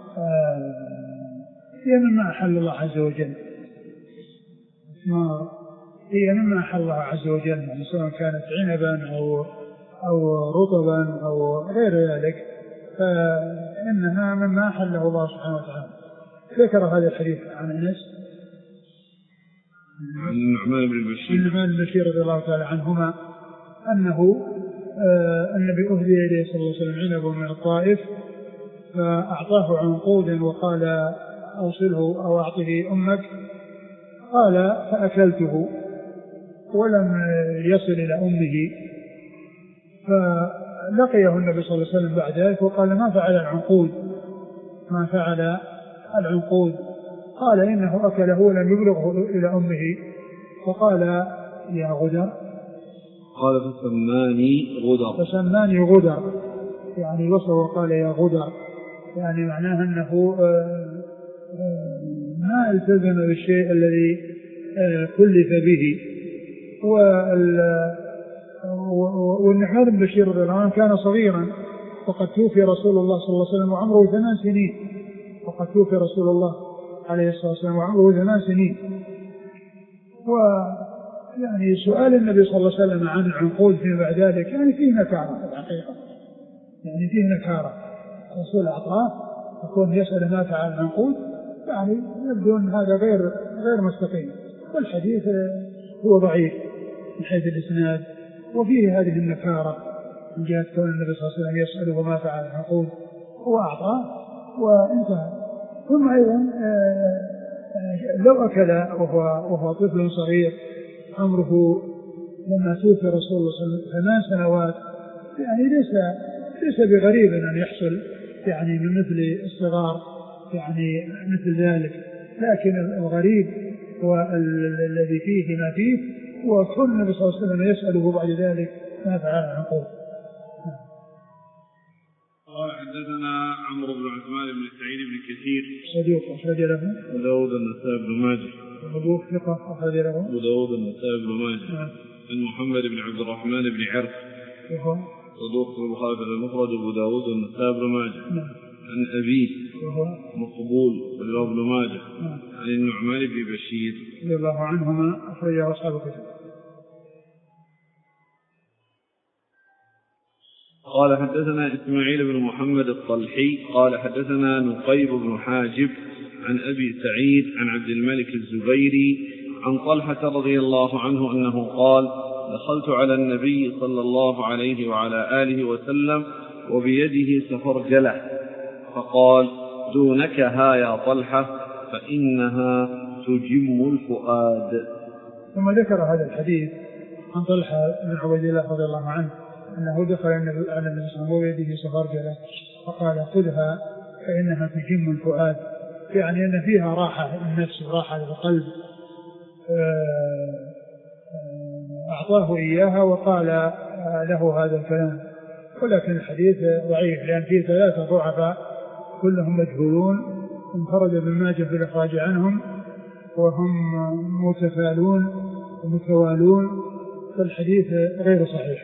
هي مما أحل الله عز وجل، هي مما أحل الله عز وجل، يعني سواء كانت عنبا أو أو رطبا أو غير ذلك، فإنها مما أحله الله سبحانه وتعالى. ذكر هذا الحديث عن أنس عن النعمان بن بشير النعمان بن بشير رضي الله تعالى عنهما أنه آه النبي أهدي إليه صلى الله عليه وسلم عنب من الطائف فأعطاه عنقود وقال أوصله أو أعطه أمك، قال فأكلته ولم يصل إلى أمه، فلقيه النبي صلى الله عليه وسلم بعد ذلك وقال ما فعل العنقود ما فعل العنقود قال إنه أكله ولم يبلغه إلى أمه، فقال يا غدر، قال فسماني غدر فسماني غدر يعني وصف وقال يا غدر، يعني معناه أنه ما التزم بالشيء الذي كلف به. والنعمان بن بشير رضي الله عنه كان صغيرا وقد توفي رسول الله صلى الله عليه وسلم وعمره ثمان سنين وقد توفي رسول الله عليه الصلاة والسلام وعمره ثمان سنين ويعني سؤال النبي صلى الله عليه وسلم عن العنقود فيما بعد ذلك يعني فيه نكارة في الحقيقة، يعني فيه نكارة. رسول أعطاه يكون يسأل ما فعل العنقود، يعني يبدو أن هذا غير غير مستقيم، والحديث هو ضعيف من حيث الإسناد وفيه هذه النكارة من جهة كون النبي صلى الله عليه وسلم يسأله ما فعل العنقود، هو أعطاه وانتهى. ثم أيضا لو أكل وهو, وهو طفل صغير عمره لما توفي رسول الله صلى الله عليه وسلم ثمان سنوات، يعني ليس ليس بغريب أن يحصل يعني من مثل الصغار يعني مثل ذلك، لكن الغريب والذي فيه ما فيه وكل النبي صلى الله عليه وسلم يسأله بعد ذلك ما فعل العنقود. قال حدثنا عمرو بن عثمان بن سعيد بن كثير صدوق أخرج له وداود النسائي بن ماجه صدوق ثقة أخرج له وداود النسائي بن ماجه عن محمد بن عبد الرحمن بن عرف صدوق في البخاري المفرد وداود النسائي بن ماجه عن أبيه مقبول رواه ابن ماجه عن النعمان بن بشير رضي الله عنهما أخرجه أصحاب الكتب. قال حدثنا إسماعيل بن محمد الطلحي قال حدثنا نقيب بن حاجب عن أبي سعيد عن عبد الملك الزبيري عن طلحة رضي الله عنه أنه قال دخلت على النبي صلى الله عليه وعلى آله وسلم وبيده سفرجلة فقال دونك ها يا طلحة فإنها تجم الفؤاد. ثم ذكر هذا الحديث عن طلحة بن عبيد الله رضي الله عنه أنه دخل على النبي صلى الله عليه وسلم وبيده سفرجلة فقال خذها فإنها تجم الفؤاد، يعني أن فيها راحة النفس وراحة للقلب. أعطاه إياها وقال له هذا الكلام، ولكن الحديث ضعيف لأن فيه ثلاثة ضعفاء كلهم مجهولون انفرد ابن ماجه بالإخراج عنهم وهم متفالون ومتوالون، فالحديث غير صحيح.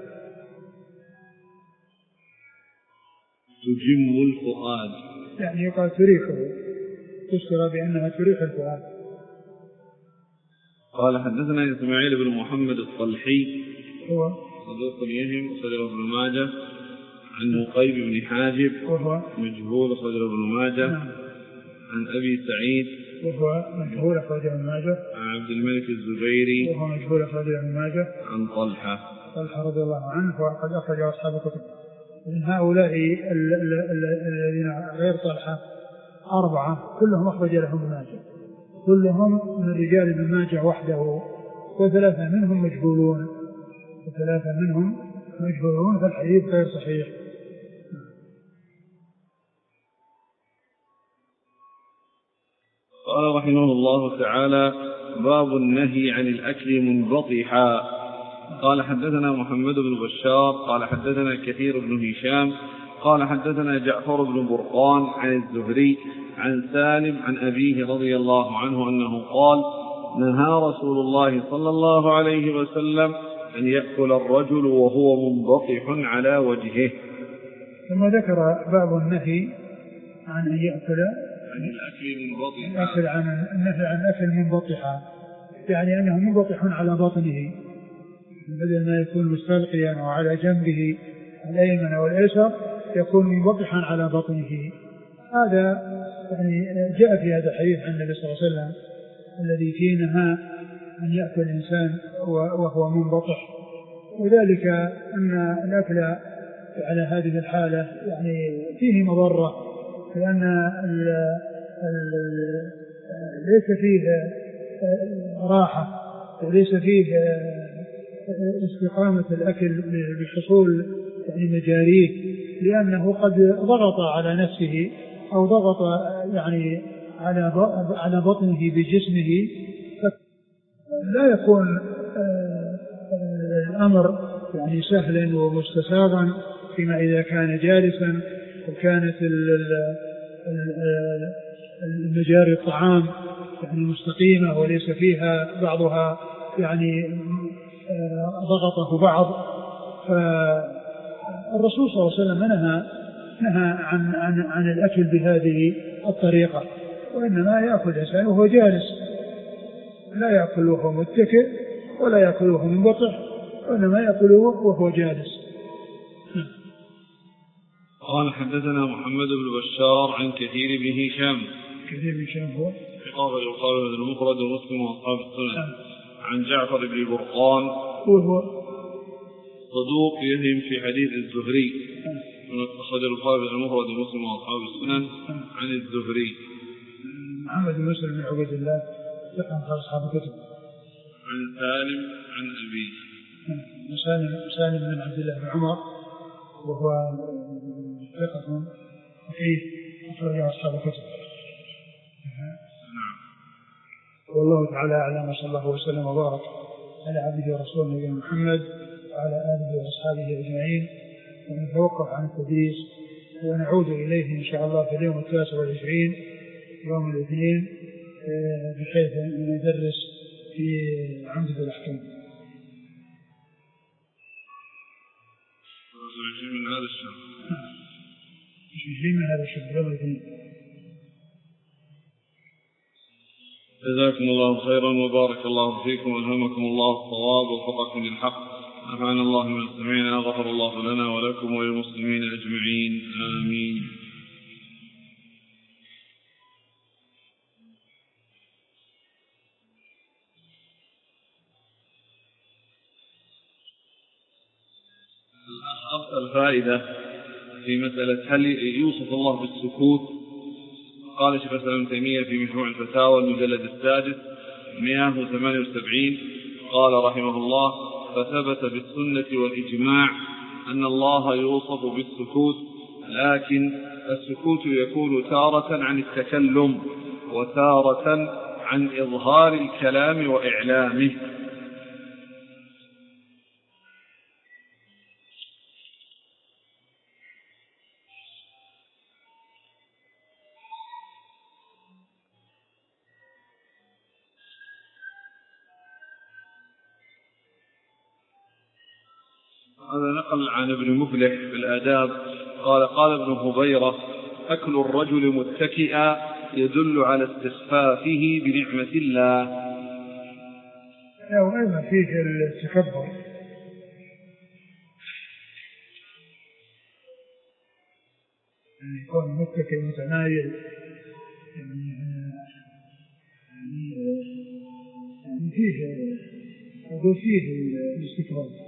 تجم الفؤاد يعني يقال تريحه، تشترى بأنها تريح الفؤاد. قال حدثنا إسماعيل بن محمد الطلحي هو صدوق يهم صدر ابن ماجه عن نقيب بن حاجب وهو مجهول صدر ابن ماجه نعم. عن أبي سعيد وهو مجهول صدر ابن ماجه عن عبد الملك الزبيري وهو مجهول صدر ابن ماجه عن طلحة طلحة رضي الله عنه وقد أخرج أصحاب الكتب. من هؤلاء الذين غير طلحة أربعة كلهم أخرج لهم ابن ماجه، كلهم من رجال ابن ماجه وحده، وثلاثة منهم مجهولون وثلاثة منهم مجهولون فالحديث غير صحيح. قال رحمه الله تعالى باب النهي عن الأكل منبطحا. قال حدثنا محمد بن بشار قال حدثنا كثير بن هشام قال حدثنا جعفر بن برقان عن الزهري عن سالم عن أبيه رضي الله عنه أنه قال نهى رسول الله صلى الله عليه وسلم أن يأكل الرجل وهو منبطح على وجهه. ثم ذكر باب النهي عن أن يأكل عن الأكل منبطحا، عن النهي عن أكل منبطحا، يعني أنه منبطح على بطنه بدل ما يكون مستلقيا وعلى جنبه الأيمن والأيسر يكون منبطحا على بطنه. هذا يعني جاء في هذا الحديث عن النبي صلى الله عليه وسلم الذي فيه نهى أن يأكل الإنسان وهو منبطح، وذلك أن الأكل على هذه الحالة يعني فيه مضرة، لأن ال ال ليس فيه راحة وليس فيه استقامة الأكل بحصول يعني مجاريه، لأنه قد ضغط على نفسه أو ضغط يعني على على بطنه بجسمه، لا يكون الأمر يعني سهلا ومستساغا فيما إذا كان جالسا وكانت المجاري الطعام يعني مستقيمة وليس فيها بعضها يعني ضغطه بعض. فالرسول صلى الله عليه وسلم نهى نهى عن عن عن الأكل بهذه الطريقة، وإنما يأكل الإنسان وهو جالس، لا يأكل وهو متكئ ولا يأكل وهو منبطح، وإنما يأكل وهو جالس. قال حدثنا محمد بن بشار عن كثير بن هشام. كثير بن هشام هو قال يقال المفرد ومسلم واصحاب السنن. عن جعفر بن برقان وهو صدوق يهم في حديث الزهري. أخرج البخاري المفرد ومسلم واصحاب السنن. عن الزهري محمد بن مسلم بن عبد الله ثقة أصحاب الكتب. عن سالم عن أبيه سالم سالم بن عبد الله بن عمر وهو ثقة فقيه أخرج أصحاب الكتب. نعم. والله تعالى أعلم، صلى الله وسلم وبارك على عبده ورسوله نبينا محمد وعلى آله وأصحابه أجمعين، ونتوقف عن التدريس ونعود إليه إن شاء الله في اليوم التاسع والعشرين يوم الاثنين بحيث أن ندرس في عمدة الأحكام. من هذا الشهر من هذا الشهر يوم الاثنين. جزاكم الله خيرا وبارك الله فيكم والهمكم الله الصواب ووفقكم للحق. نفعنا الله من سمعنا، غفر الله لنا ولكم وللمسلمين أجمعين، آمين. الفائدة في مسألة هل يوصف الله بالسكوت. قال شيخ الإسلام ابن تيمية في مجموع الفتاوى المجلد السادس مئة وثمانية وسبعين قال رحمه الله: فثبت بالسنة والإجماع أن الله يوصف بالسكوت، لكن السكوت يكون تارة عن التكلم وتارة عن إظهار الكلام وإعلامه. هذا نقل عن ابن مفلح في الآداب قال: قال ابن هبيرة: أكل الرجل متكئا يدل على استخفافه بنعمة الله. وأيضا فيه التكبر، يعني يكون متكئ متمايل، يعني يعني فيه أقول فيه الاستكبار.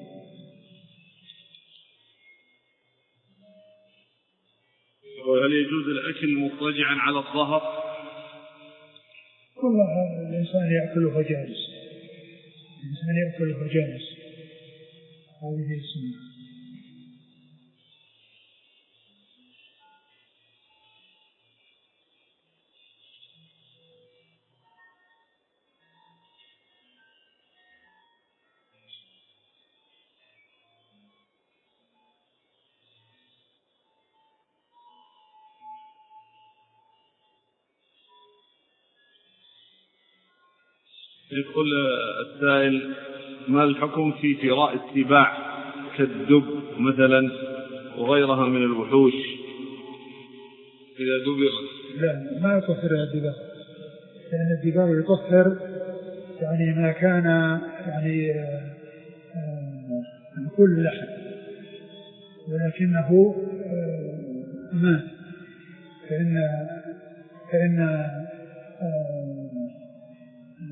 وهل يجوز الأكل مضطجعا على الظهر؟ والله الإنسان يأكل وهو جالس، الإنسان يأكل وهو جالس، هذه هي السنة. يقول السائل: ما الحكم في فراء السباع كالدب مثلا وغيرها من الوحوش إذا دبغت؟ لا، ما يطهر الدباغ، لأن الدباغ يطهر يعني ما كان يعني من كل لحم، ولكنه مات، فإن فإن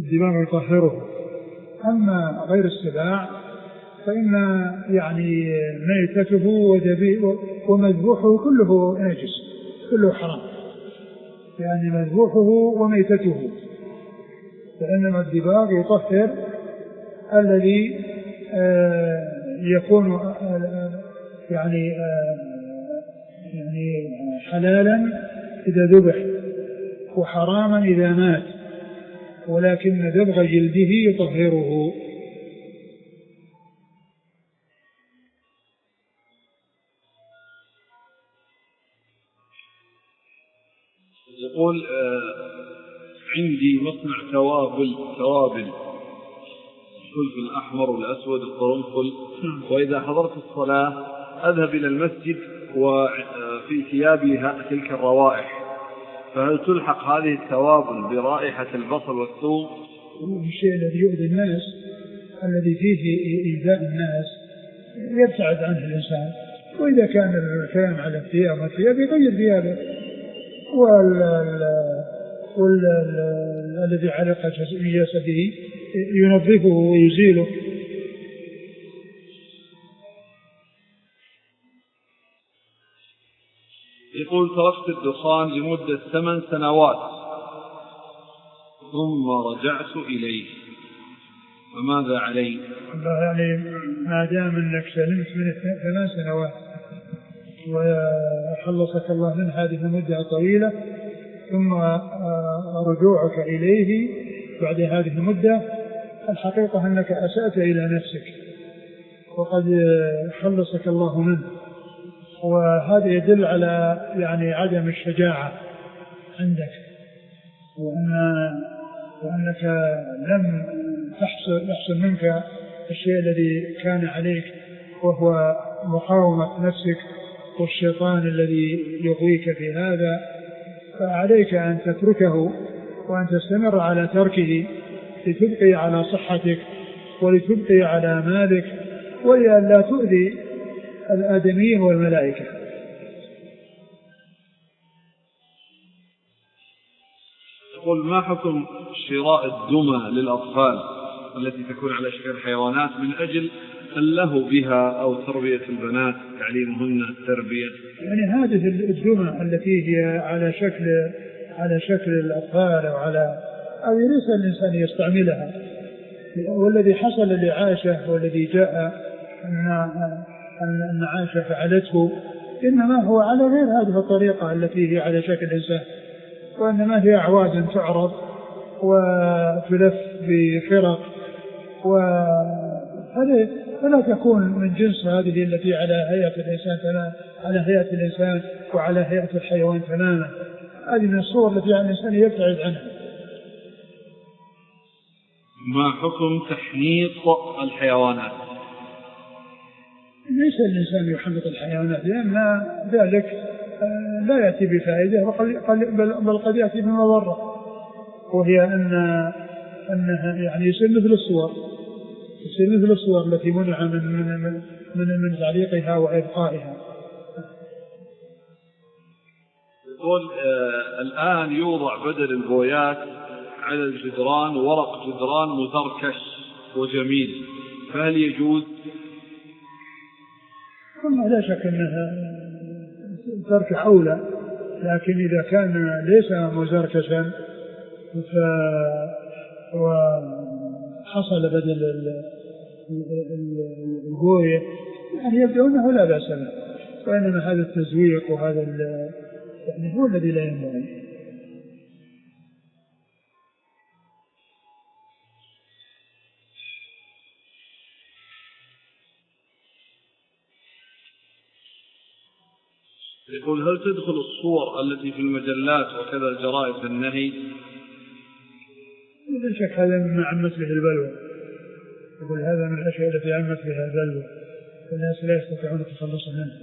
الدباغ يطهره. أما غير السباع فإن يعني ميتته ومذبوحه كله نجس، كله حرام، يعني مذبوحه وميتته، فإنما الدباغ يطهر الذي آه يكون آه يعني آه يعني حلالا إذا ذبح وحراما إذا مات، ولكن دبغ جلده يطهره. يقول آه عندي مصنع توابل توابل الفلفل الأحمر والأسود القرنفل، وإذا حضرت الصلاة أذهب إلى المسجد وفي ثيابي تلك الروائح، فهل تلحق هذه التوابل برائحة البصل والثوم؟ الشيء الذي يؤذي الناس الذي فيه إيذاء الناس يبتعد عنه الإنسان، وإذا كان الكلام على الثياب والثياب يغير ثيابه، والذي علق جسده ينظفه ويزيله. يقول تركت الدخان لمدة ثمان سنوات ثم رجعت إليه، فماذا علي؟ يعني ما دام أنك سلمت من ثمان سنوات وخلصك الله من هذه المدة طويلة، ثم رجوعك إليه بعد هذه المدة، الحقيقة أنك أسأت إلى نفسك وقد خلصك الله منه، وهذا يدل على يعني عدم الشجاعة عندك، وأن وأنك لم يحصل منك الشيء الذي كان عليك، وهو مقاومة نفسك والشيطان الذي يغويك في هذا، فعليك أن تتركه وأن تستمر على تركه لتبقي على صحتك ولتبقي على مالك، ولئلا تؤذي الآدميين والملائكة. يقول ما حكم شراء الدمى للأطفال التي تكون على شكل حيوانات من أجل اللهو بها أو تربية البنات، تعليمهن التربية؟ يعني هذه الدمى التي هي على شكل على شكل الأطفال أو على أو ليس الإنسان يستعملها، والذي حصل لعائشة والذي جاء أن أن عائشة فعلته إنما هو على غير هذه الطريقة التي هي على شكل إنسان، وإنما هي أعواد تعرض وتلف بفرق، وهذه فلا تكون من جنس هذه التي على هيئة الإنسان على هيئة الإنسان وعلى هيئة الحيوان تماما. هذه من الصور التي على الإنسان يبتعد عنها. ما حكم تحنيط الحيوانات؟ ليس الإنسان يحنط الحيوانات، لأن ذلك لا يأتي بفائدة بل قد يأتي بمضرة، وهي أن أنها يعني يصير مثل الصور يصير مثل الصور التي منع من من من, من تعليقها وإبقائها. يقول آه الآن يوضع بدل البويات على الجدران ورق جدران مزركش وجميل، فهل يجوز؟ لا شك أنها ترك أولى، لكن إذا كان ليس مزركشا وحصل بدل البوية يعني يبدو أنه لا بأس به، وإنما هذا التزويق وهذا يعني هو الذي لا ينبغي. يقول هل تدخل الصور التي في المجلات وكذا الجرائد في النهي؟ لا شك هذا مما عمت به البلوى، يقول هذا من الأشياء التي عمت بها البلوى، الناس لا يستطيعون التخلص منها.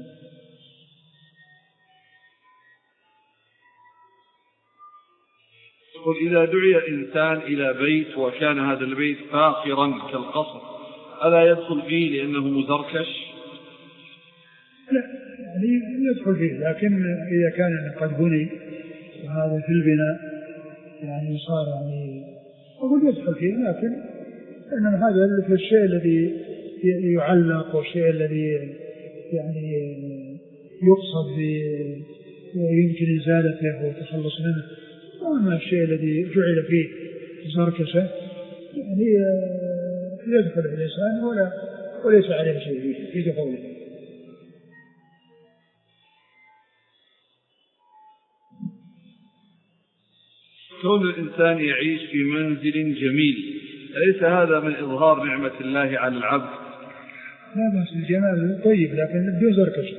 يقول إذا دعي إنسان إلى بيت وكان هذا البيت فاخرا كالقصر ألا يدخل فيه لأنه مزركش؟ لا يعني يدخل فيه، لكن إذا كان قد بني وهذا في البناء يعني صار يعني أقول يدخل فيه، لكن إنما هذا في الشيء الذي يعلق والشيء الذي يعني يقصد ويمكن إزالته والتخلص منه، وأما الشيء الذي جعل فيه زركشة يعني يدخل الإنسان ولا وليس عليه شيء في دخوله. كون الإنسان يعيش في منزل جميل أليس هذا من إظهار نعمة الله على العبد؟ لا بأس، الجمال طيب لكن بدون زركشة.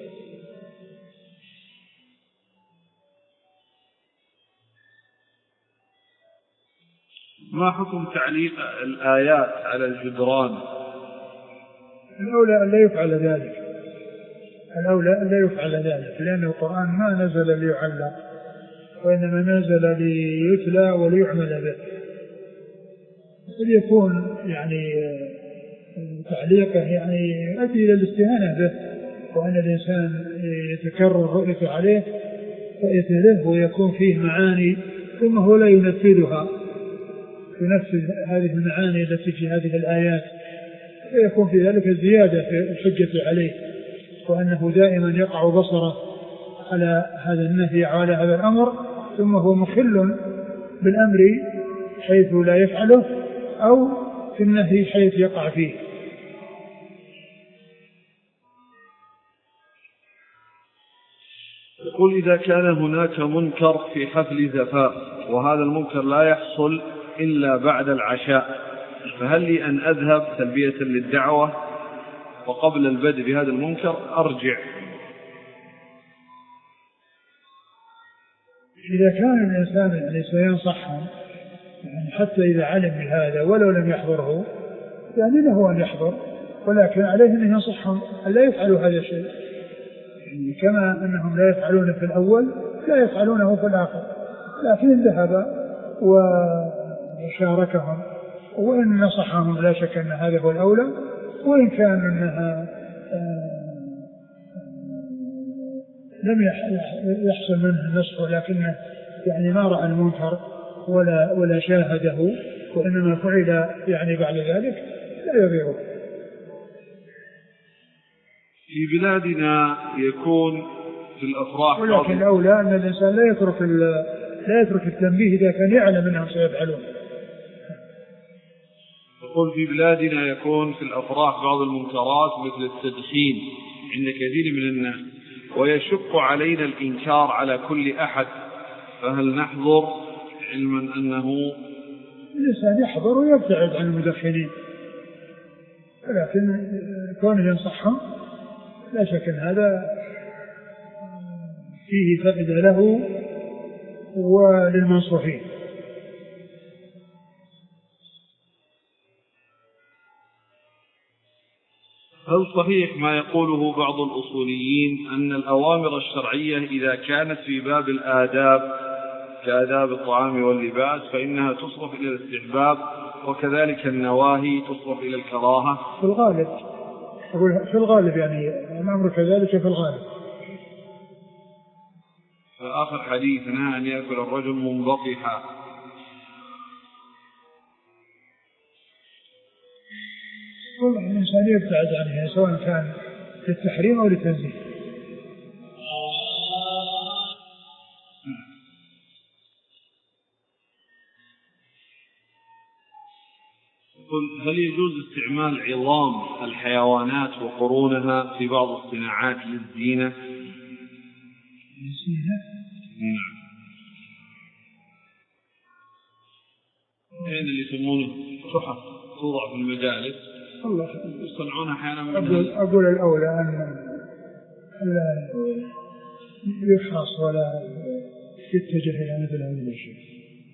ما حكم تعليق الآيات على الجدران؟ الأولى أن لا يفعل ذلك، الأولى أن لا يفعل ذلك، لأن القرآن ما نزل ليعلق، وإنما نزل ليتلى وليعمل به. فليكون يعني تعليقه يعني يؤدي إلى الاستهانة به، وأن الإنسان يتكرر رؤيته عليه فيتله ويكون فيه معاني ثم هو لا ينفذها، ينفذ هذه المعاني التي في هذه الآيات، فيكون في ذلك زيادة في الحجة عليه، وأنه دائما يقع بصره على هذا النهي وعلى هذا الأمر، ثم هو مخل بالأمر حيث لا يفعله أو في النهي حيث يقع فيه. يقول إذا كان هناك منكر في حفل زفاف وهذا المنكر لا يحصل إلا بعد العشاء، فهل لي أن أذهب تلبية للدعوة وقبل البدء بهذا المنكر أرجع؟ إذا كان الإنسان يعني سينصحهم يعني حتى إذا علم بهذا ولو لم يحضره يعني له أن يحضر، ولكن عليه أن ينصحهم أن لا يفعلوا هذا الشيء، يعني كما أنهم لا يفعلونه في الأول لا يفعلونه في الآخر، لكن ذهب وشاركهم وإن نصحهم لا شك أن هذا هو الأولى، وإن كان أنها لم يحصل منه النصح ولكنه يعني ما رأى المنكر ولا ولا شاهده وإنما فعل يعني بعد ذلك لا يضيره. في بلادنا يكون في الأفراح، ولكن الأولى أن الإنسان لا يترك لا يترك التنبيه إذا كان يعلم أنهم سيفعلون. يقول في بلادنا يكون في الأفراح بعض المنكرات مثل التدخين عند كثير من الناس، ويشق علينا الإنكار على كل أحد، فهل نحضر علما أنه الإنسان يحضر ويبتعد عن المدخنين، لكن كونه ينصحهم لا شك أن هذا فيه فائدة له وللمنصوحين. هل صحيح ما يقوله بعض الأصوليين أن الأوامر الشرعية إذا كانت في باب الآداب كآداب الطعام واللباس فإنها تصرف إلى الاستحباب، وكذلك النواهي تصرف إلى الكراهة؟ في الغالب أقول في الغالب يعني الأمر كذلك في الغالب. فآخر حديث نهى أن يأكل الرجل منبطحا. والله الإنسان يبتعد عنها سواء كان للتحريم أو للتنزيه. هل يجوز استعمال عظام الحيوانات وقرونها في بعض الصناعات للزينة؟ الزينة؟ نعم. هذا اللي يسمونه تحف توضع في المجالس الله يصنعونها أحيانا. أقول, أقول الأولى أن لا يحرص ولا يتجه إلى مثل هذه الأشياء.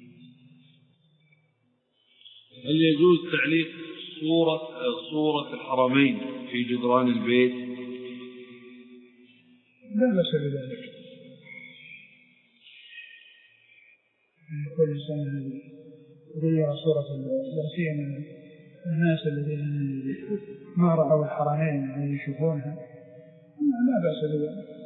هل يجوز تعليق صورة صورة الحرمين في جدران البيت؟ لا بأس بذلك، كل إنسان يرى صورة لا من الناس الذين ما رأوا الحرمين يعني يشوفونها، لا بأس بذلك.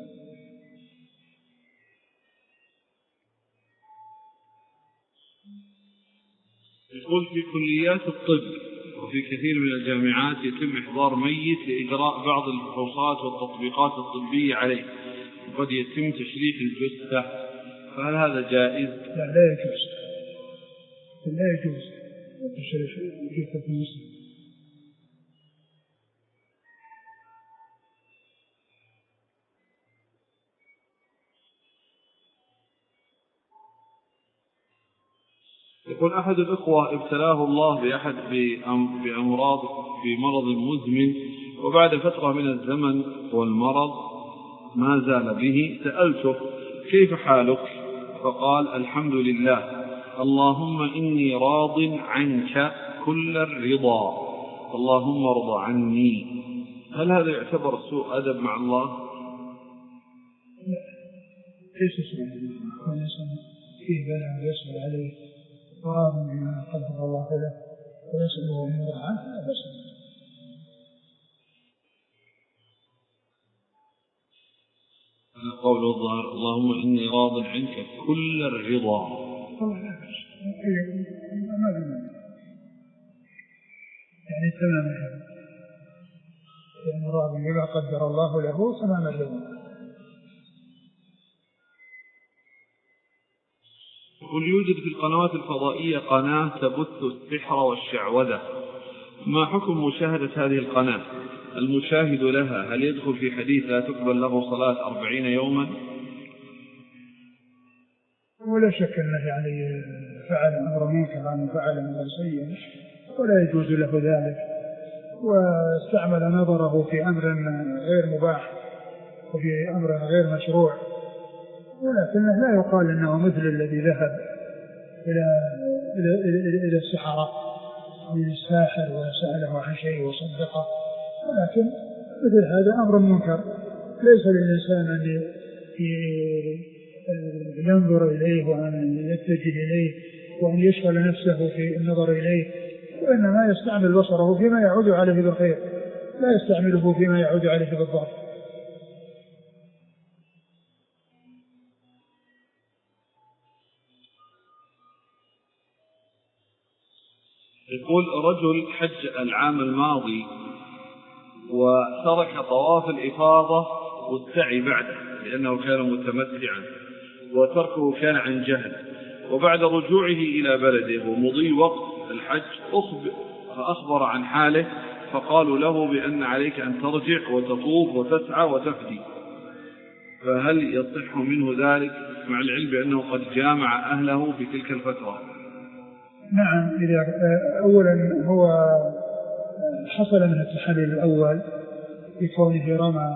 يقول في كليات الطب وفي كثير من الجامعات يتم إحضار ميت لإجراء بعض الفحوصات والتطبيقات الطبية عليه، وقد يتم تشريح الجثة، فهل هذا جائز؟ لا لا يجوز، لا يجوز تشريح جثة المسلم. يقول أحد الأخوة ابتلاه الله بأحد بأمراض بمرض مزمن، وبعد فترة من الزمن والمرض ما زال به، سألته كيف حالك؟ فقال الحمد لله، اللهم إني راض عنك كل الرضا، اللهم ارض عني. هل هذا يعتبر سوء أدب مع الله؟ لا، ليس سوء أدب، كل إنسان فيه بلاء ويصبر عليه وراض بما قدر الله له ويسأله أن يرضى عنه، لا بأس. قول الظاهر اللهم إني راض عنك كل الرضا، يعني تمام الرضا، يعني راض بما قدر الله له تمام الرضا. يقول يوجد في القنوات الفضائية قناة تبث السحر والشعوذة، ما حكم مشاهدة هذه القناة؟ المشاهد لها هل يدخل في حديث لا تقبل له صلاة أربعين يوما؟ ولا شك أنه يعني فعل أمر منكر عن فعل أمر سيء ولا يجوز له ذلك، واستعمل نظره في أمر غير مباح وفي أمر غير مشروع، ولكنه لا يقال أنه مثل الذي ذهب إلى إلى إلى, إلى السحرة من الساحر وسأله عن شيء وصدقه، ولكن مثل هذا أمر منكر ليس للإنسان أن ينظر إليه وأن يتجه إليه وأن يشغل نفسه في النظر إليه، وإنما يستعمل بصره فيما يعود عليه بالخير، لا يستعمله فيما يعود عليه بالضر. يقول رجل حج العام الماضي وترك طواف الإفاضة والسعي بعده لأنه كان متمتعا، وتركه كان عن جهل، وبعد رجوعه إلى بلده ومضي وقت الحج فأخبر عن حاله، فقالوا له بأن عليك أن ترجع وتطوف وتسعى وتفدي، فهل يصح منه ذلك مع العلم بأنه قد جامع أهله في تلك الفترة؟ نعم، إذا أولا هو حصل من التحلل الأول بكونه رمى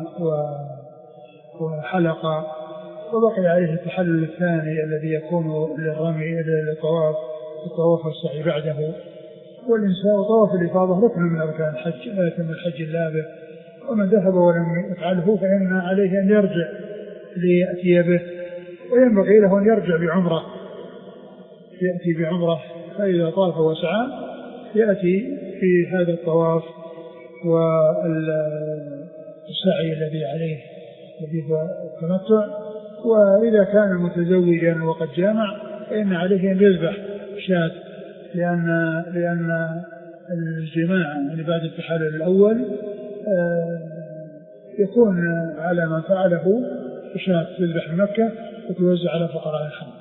وحلق، وبقي عليه التحلل الثاني الذي يكون للرمي للطواف الطواف والسعي بعده، والإنسان طواف الإفاضة ركن من أركان الحج لا يتم الحج إلا به، ومن ذهب ولم يفعله فإن عليه أن يرجع ليأتي به، وينبغي له أن يرجع بعمرة يأتي بعمرة، فإذا طاف وسعى يأتي في هذا الطواف والسعي الذي عليه الذي هو التمتع. وإذا كان متزوجا وقد جامع فإن عليه أن يذبح شاة، لأن لأن الجماع يعني بعد التحلل الأول يكون على من فعله شاة تذبح في مكة وتوزع على فقراء الحرم.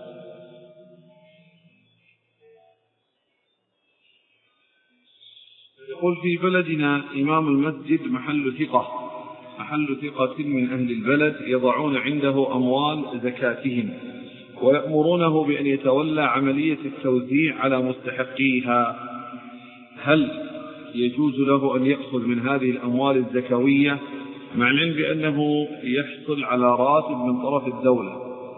يقول في بلدنا إمام المسجد محل ثقة محل ثقة من أهل البلد يضعون عنده أموال زكاتهم ويأمرونه بأن يتولى عملية التوزيع على مستحقيها، هل يجوز له أن يأخذ من هذه الأموال الزكوية مع العلم بأنه يحصل على راتب من طرف الدولة؟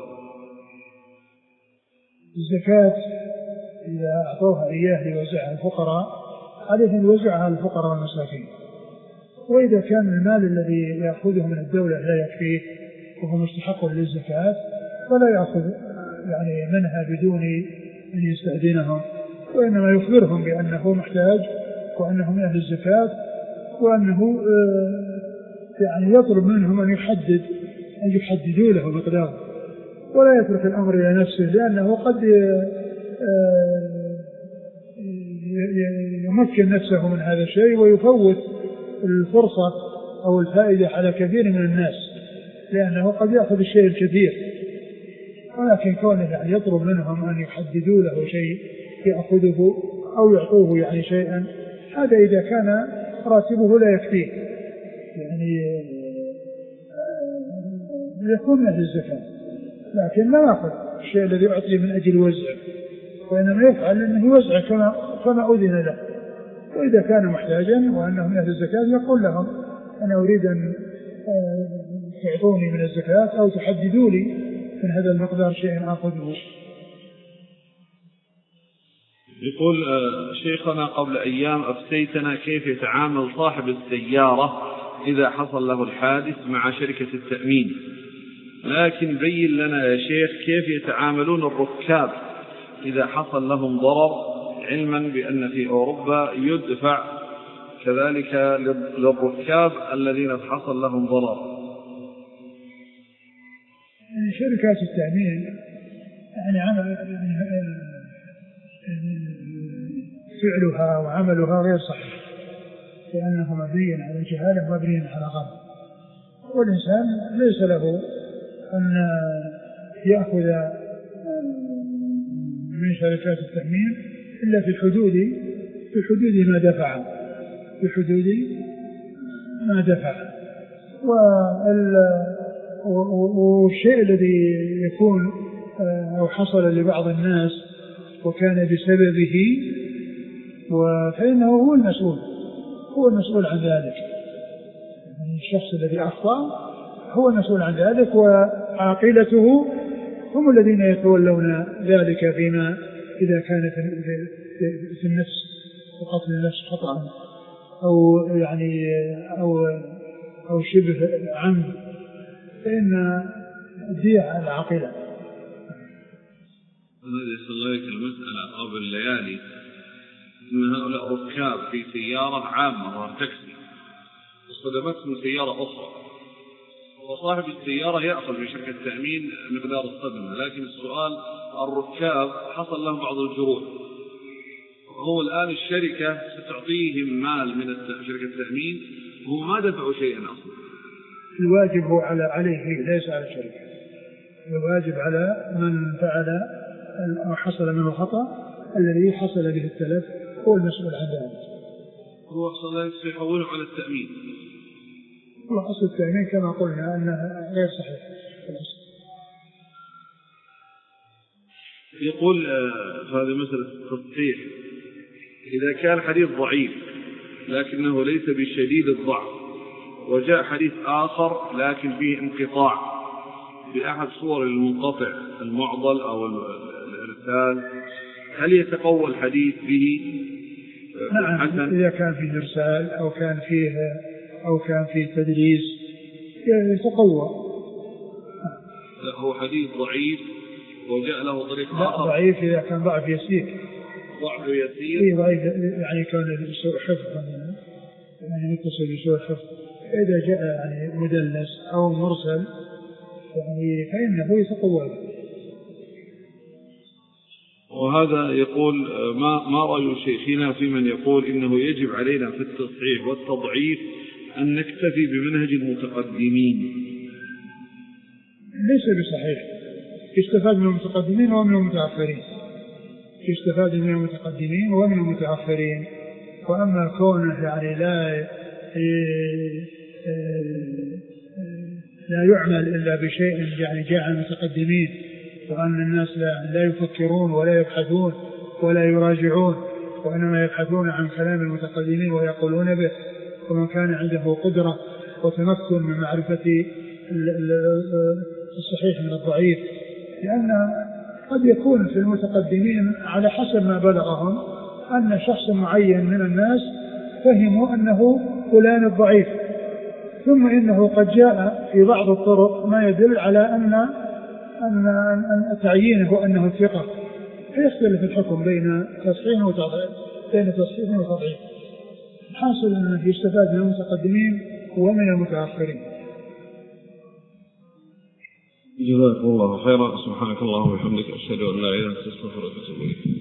الزكاة إذا أعطوها إياه ليوزعها الفقراء عليه أن يوزعها على الفقراء والمساكين، وإذا كان المال الذي يأخذه من الدولة لا يكفيه وهو مستحق للزكاة فلا يأخذ يعني منها بدون أن يستأذنهم، وإنما يخبرهم بأنه محتاج وأنه من أهل الزكاة، وأنه يعني يطلب منهم أن يحدد أن يحددوا له مقداره، ولا يترك الأمر إلى نفسه، لأنه قد يمكن نفسه من هذا الشيء ويفوت الفرصة أو الفائدة على كثير من الناس، لأنه قد يأخذ الشيء الكثير، ولكن كونه يعني يطلب منهم أن يحددوا له شيء يأخذه أو يعطوه يعني شيئا، هذا إذا كان راتبه لا يكفيه يعني يكون من الزكاة، لكن لا يأخذ الشيء الذي يعطيه من أجل وزع، وإنما يفعل أنه يوزع كما كما أذن له. وإذا كان محتاجا وأنه من أهل الزكاة يقول لهم أنا أريد أن تعطوني من الزكاة أو تحددوا لي من هذا المقدار شيئا أخذه. يقول شيخنا قبل أيام أفتيتنا كيف يتعامل صاحب السيارة إذا حصل له الحادث مع شركة التأمين، لكن بين لنا يا شيخ كيف يتعاملون الركاب إذا حصل لهم ضرر، علما بأن في أوروبا يدفع كذلك للركاب الذين حصل لهم ضرر. يعني شركات التأمين يعني عمل فعلها وعملها غير صحيح، لأنه مبني على جهالة مبني على غلط، والإنسان ليس له أن يأخذ من شركات التأمين إلا في حدود في حدود ما دفع في حدود ما دفع والشيء الذي يكون أو حصل لبعض الناس وكان بسببه فإنه هو المسؤول هو المسؤول عن ذلك، يعني الشخص الذي أخطأ هو المسؤول عن ذلك، وعاقلته هم الذين يتولون ذلك فيما إذا كان في النفس وقتل النفس خطأ أو يعني أو أو شبه عمد، فإن الدية على العاقلة. هذا يصل لك المسألة قبل الليالي أن هؤلاء ركاب في سيارة عامة وتاكسي وصدمتهم سيارة أخرى، وصاحب السيارة يأخذ من شركة التأمين مقدار الصدمة، لكن السؤال الركاب حصل لهم بعض الجروح، وهو الآن الشركة ستعطيهم مال من شركة التأمين وهم ما دفعوا شيئا أصلا. الواجب هو على عليه ليس على الشركة، الواجب على من فعل أو حصل منه خطأ الذي حصل به التلف هو المسؤول عن ذلك. هو حصل سيحوله على التأمين. هو أصل التأمين كما قلنا أنها غير صحيح. يقول هذه مسألة التصحيح، إذا كان حديث ضعيف لكنه ليس بشديد الضعف وجاء حديث آخر لكن فيه انقطاع بأحد صور المنقطع المعضل أو الإرسال، هل يتقوى الحديث به؟ نعم حسن؟ إذا كان فيه إرسال أو كان فيه أو كان فيه تدليس يتقوى. هو حديث ضعيف وجاء له طريق لا آخر. ضعيف إذا كان ضعف يسير. ضعف يسير. إيه ضعيف يعني كان سوء حفظ يعني متصل بسوء حفظ، إذا جاء يعني مدلس أو مرسل يعني فإنه يتقوى. وهذا يقول ما ما رأي شيخنا في من يقول إنه يجب علينا في التصحيح والتضعيف أن نكتفي بمنهج المتقدمين؟ ليس بصحيح، يستفاد من المتقدمين ومن المتأخرين، يستفاد من المتقدمين ومن المتأخرين. وأما كونه يعني لا لا يعمل إلا بشيء يعني جاء عن المتقدمين، وأن الناس لا, لا يفكرون ولا يبحثون ولا يراجعون، وإنما يبحثون عن كلام المتقدمين ويقولون به، ومن كان عنده قدرة وتمكن من معرفة الصحيح من الضعيف، لأن قد يكون في المتقدمين على حسب ما بلغهم أن شخص معين من الناس فهموا أنه فلان الضعيف، ثم إنه قد جاء في بعض الطرق ما يدل على أن أن أن تعيينه أنه ثقة، فيختلف الحكم بين تصحيح وتضعيف بين تصحيح وتضعيف. حاصل أنه يستفاد من المتقدمين ومن المتأخرين. جزاكم الله خيرا. سبحانك اللهم وبحمدك أشهد أن لا إله إلا أنت أستغفرك وأتوب إليك.